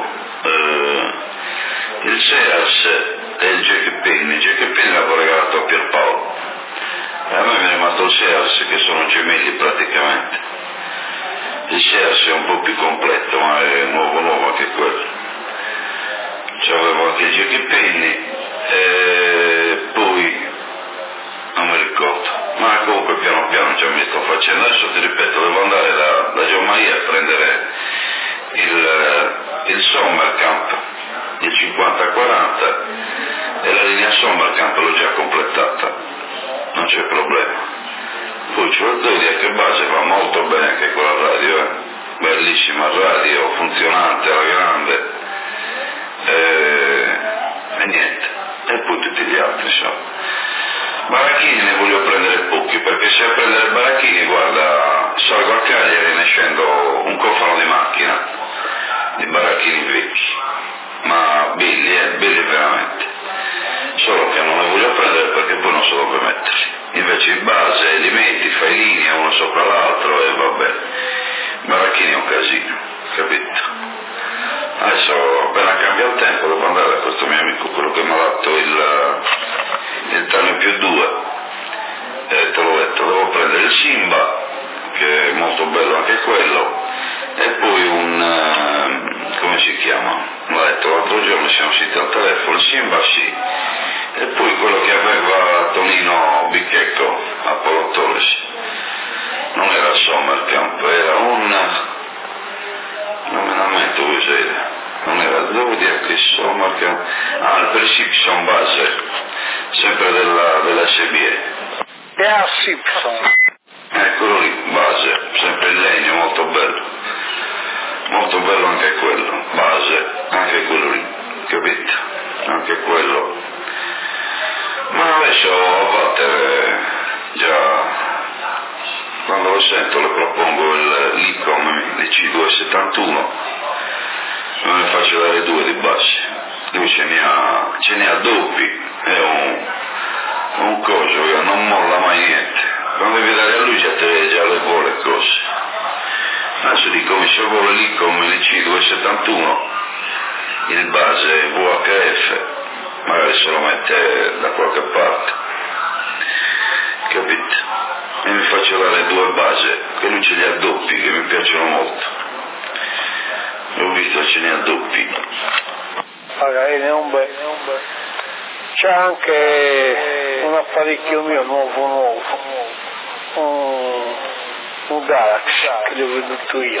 il SEARS e il GKP l'ha regalato a Pierpaolo. E a me mi è rimasto il SEARS, che sono gemelli praticamente. Il SEARS è un po' più completo, ma è nuovo anche quello. C'avevo anche il GKP e poi non mi ricordo, ma comunque piano piano già mi sto facendo. Adesso ti ripeto, devo andare da Gian Maria a prendere il Summer Camp, il 50-40, e la linea Summer Camp l'ho già completata, non c'è problema. Poi c'ho il Zodiac che base, va molto bene anche quella radio, bellissima radio, funzionante, alla grande, e niente, e poi tutti gli altri, insomma. Baracchini ne voglio prendere pochi, perché se a prendere baracchini, guarda, salgo a Cagliari e ne scendo un cofano di macchina, di baracchini vecchi, ma belli veramente, solo che non ne voglio prendere perché poi non so dove metterli. Invece in base li metti, fai linea uno sopra l'altro e va bene. Baracchini è un casino, capito? Adesso appena cambia il tempo devo andare da questo mio amico, quello che mi ha dato il Tane più 2, e te l'ho detto, devo prendere il Simba, che è molto bello anche quello, e poi come si chiama? L'ho detto l'altro giorno, siamo sentiti al telefono, il Simba sì, e poi quello che aveva Tonino Bichecco a Polo Torres, non era Summer Camp, era non me la metto cos'era, non era, devo dire che Summer Camp, il Perception Base, sempre della SBE. Simpson. Eccolo lì, base, sempre in legno, molto bello anche quello, base, anche quello lì, capito? Anche quello. Ma adesso a battere, già, quando lo sento le propongo l'ICOM, il C271, non ne faccio dare 2 di base, lui ce ne ha doppi, è un coso che non molla mai niente, quando devi dare a lui già le vuole cose. Adesso dico, se vuole l'ICOM, il C271, il base VHF, magari se lo mette da qualche parte, capito? E mi faccio dare 2 base, che lui ce li ha doppi, che mi piacciono molto. L'ho visto, ce ne ha doppi. Magari ne è un bel. C'è anche un apparecchio mio nuovo, un Galaxy, che gli ho venduto io.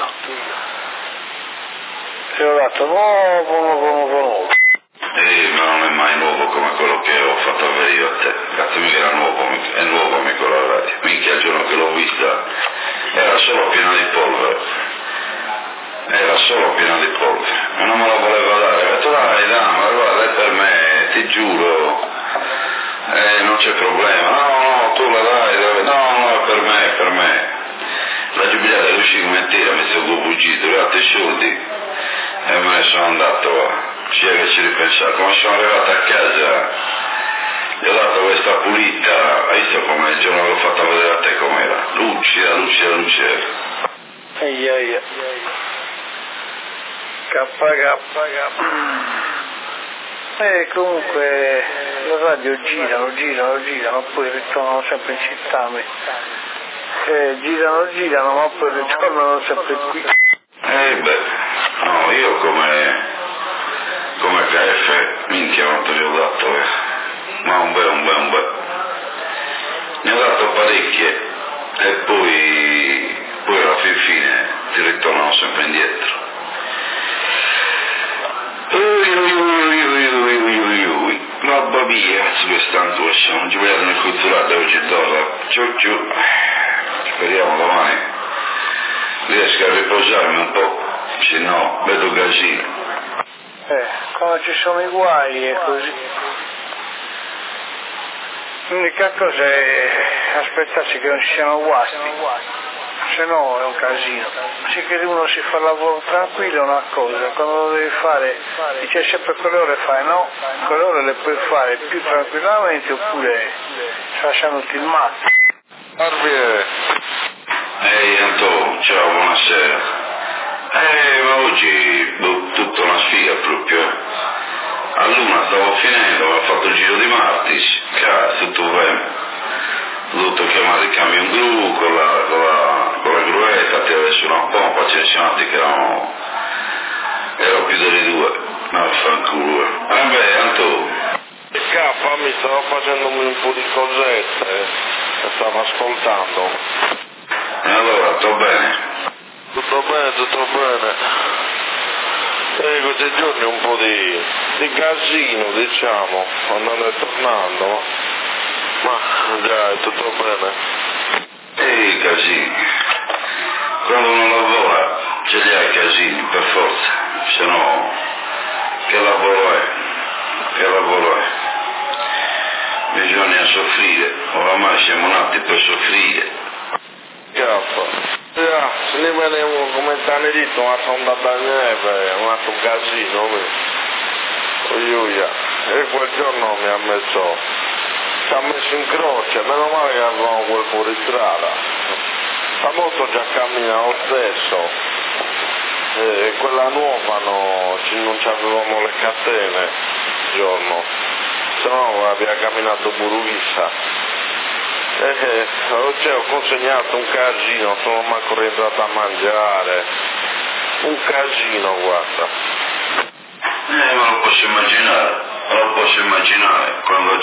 Ti ho dato nuovo. Ma non è mai nuovo come quello che ho fatto avere io a te. Cazzo mica era nuovo, è nuovo amico la radio. Minchia, il giorno che l'ho vista era solo piena di polvere. E non me la voleva dare. Ho detto dai, ma guarda, è per me, ti giuro. Non c'è problema. No, tu la dai. No, è per me. La giubilata è uscita come tira, mi sono buggito, gli altri soldi. E me ne sono andato sia che ci ripensare. Come sono arrivato a casa, gli ho dato questa pulita, hai visto come il giorno che l'ho fatta vedere a te com'era? Lucida. Eia. E comunque le radio girano, poi ritornano sempre in città. Girano, ma poi ritornano sempre qui. No, io come KF, minchia quanto gli ho dato, ma un bel. Ne ho dato parecchie e poi alla fine ti ritornano sempre indietro. Mamma mia, quest'anno non ci vogliamo nel culturale oggi ciao. Speriamo domani riesco a riposarmi un po', se no vedo casino. Quando ci sono i guai è così. L'unica cosa è aspettarsi che non ci siano guasti. se no è un casino. Sì che uno si fa il lavoro tranquillo è una cosa, quando lo devi fare, dice sempre quelle ore fai, no, quelle ore le puoi fare più tranquillamente oppure lasciandoti il mazzo. Ehi Antonio, ciao, buonasera. Ma oggi, tutta una sfiga proprio. A luna stavo finendo, ho fatto il giro di Martis, cazzo, tutto bene. Ho dovuto chiamare il camion gru con la gruetta, tirare su una pompa, ce ne siamo andati che erano più delle 2. No, fanculo. Beh, Antonio. Mi stavo facendo un po' di cosette, stavo ascoltando. E allora, tutto bene? Tutto bene. Questi giorni un po' di casino, diciamo, andando e tornando, ma già è tutto bene. I casini. Quando uno lavora ce li ha i casini, per forza, se no che lavoro è? Bisogna soffrire, oramai siamo nati per soffrire. Se ne veniamo come t'hanno detto, una sonda da neve, un altro casino, e quel giorno mi ha messo in croce, meno male che avevamo quel fuoristrada, a molto già cammina lo stesso, e quella nuova non c'avevamo le catene il giorno, se no aveva camminato Burughissa. Ho consegnato un casino, sono manco rientrato a mangiare, un casino, guarda. Me lo posso immaginare, quando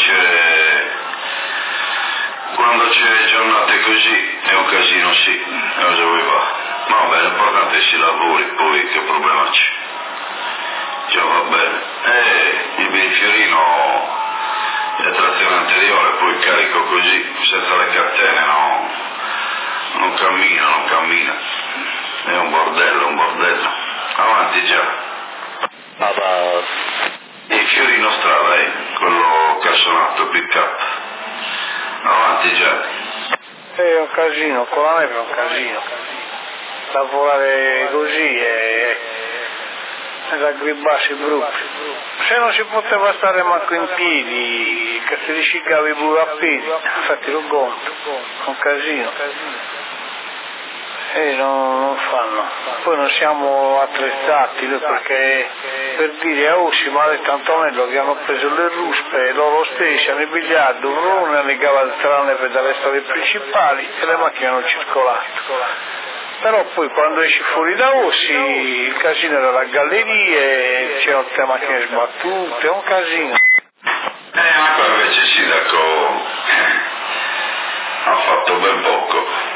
c'è giornate così è un casino, sì, cosa vuoi fare? Ma vabbè, l'importante è che si lavori, poi che problema c'è? Già va bene. Il Fiorino la trazione anteriore, poi carico così, senza le catene, no, non cammina. È un bordello. Avanti già. Il Fiorino strada, quello cassonato pick-up. Avanti già. È un casino, con la neve è un casino. Lavorare così è da gribbarsi brutti. Se non si poteva stare manco in piedi, che si riscigavi pure a piedi, infatti lo gonfio, un casino. Non fanno. Poi non siamo attrezzati noi perché per dire a Ossi, ma ha detto Antonello che hanno preso le ruspe, loro stessi hanno pigliato un rone, legava tra le dalle strade principali e le macchine hanno circolato. Però poi quando esci fuori da Ossi il casino era la galleria, c'erano tutte le macchine sbattute, è un casino. Ma qua invece il sindaco ha fatto ben poco.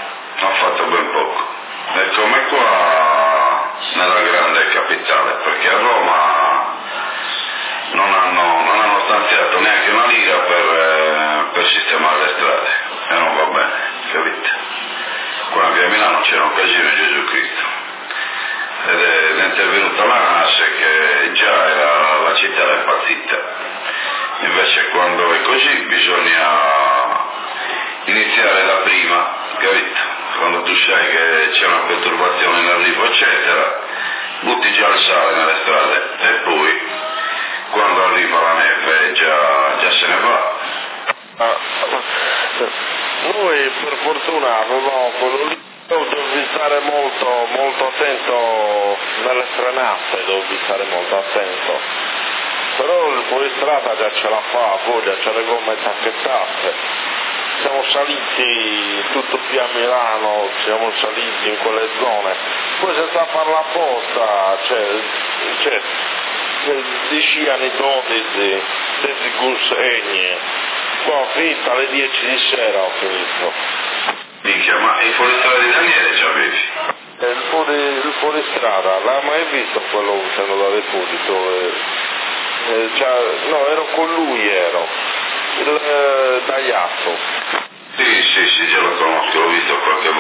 È come qua nella grande capitale, perché a Roma non hanno stanziato neanche una lira per sistemare le strade, e non va bene, capite? Qua a Milano c'era un casino di Gesù Cristo ed è intervenuta l'ANAS che già era la città era impazzita. Invece quando è così bisogna iniziare da prima, capito? Quando tu sai che c'è una perturbazione in arrivo eccetera, butti già il sale nelle strade e poi quando arriva la neve già se ne va. Noi per fortuna avevamo quello lì, dovevi stare molto attento nelle frenate, dovevi stare molto attento. Però il fuoristrada già ce la fa, poi già c'è le gomme tacchettate. Siamo saliti tutto qui a Milano, siamo saliti in quelle zone. Poi senza farla apposta, cioè di sciani 12, senza gursegni. Qua ho finito alle 10 di sera, ho finito. Minchia, ma il fuoristrada di Daniele ci avevi? Il fuoristrada, l'ha mai visto quello uscendo da Deposito? No, ero con lui, il Tagliato. Sì, già lo conosco, l'ho visto qualche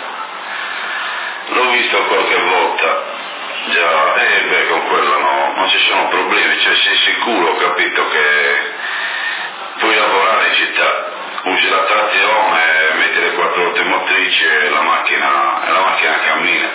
volta. Già, con quello non ci sono problemi, cioè sei sicuro, ho capito che puoi lavorare in città, usi la trazione, metti le 4 ruote motrici e la macchina cammina.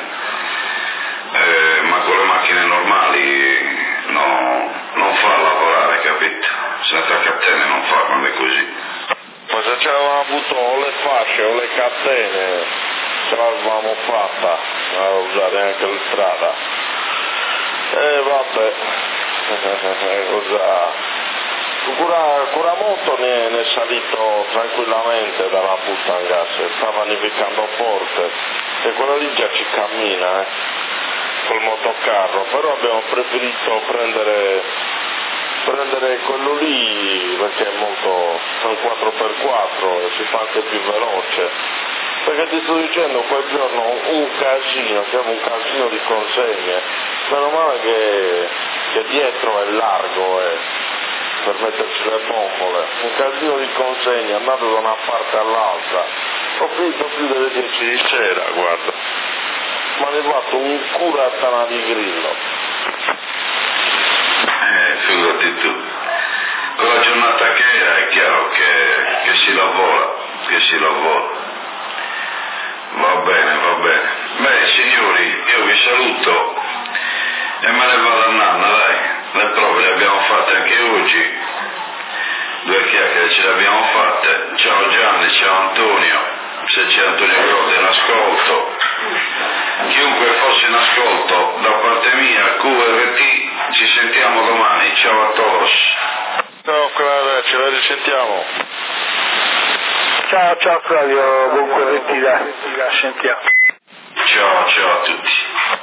Ma con le macchine normali non fa lavorare, capito? Senza catene non fa quando è così. Ma se c'avevamo avuto o le fasce o le catene, ce l'avevamo fatta a usare anche la strada. Vabbè, Curamoto ne è salito tranquillamente dalla Bustangas, sta vanificando forte, e quello lì già ci cammina, col motocarro, però abbiamo preferito prendere quello lì perché è molto, sono 4x4 e si fa anche più veloce, perché ti sto dicendo quel giorno un casino di consegne, meno male che dietro è largo per metterci le bombole, un casino di consegne andato da una parte all'altra, ho finito più delle 10 di sera, guarda, mi ha fatto un curatana di grillo. Figurati tu, con la giornata che era è chiaro che si lavora, va bene. Beh signori, io vi saluto e me ne vado a nanna, dai, le prove le abbiamo fatte anche oggi, 2 chiacchiere ce le abbiamo fatte, ciao Gianni, ciao Antonio, se c'è Antonio Grotti in ascolto, chiunque fosse in ascolto, da parte mia, QRT, ci sentiamo domani, ciao a todos. Ciao Clara, ce la risentiamo. Ciao Claudio, buon QRT, dai, sentiamo. Ciao a tutti.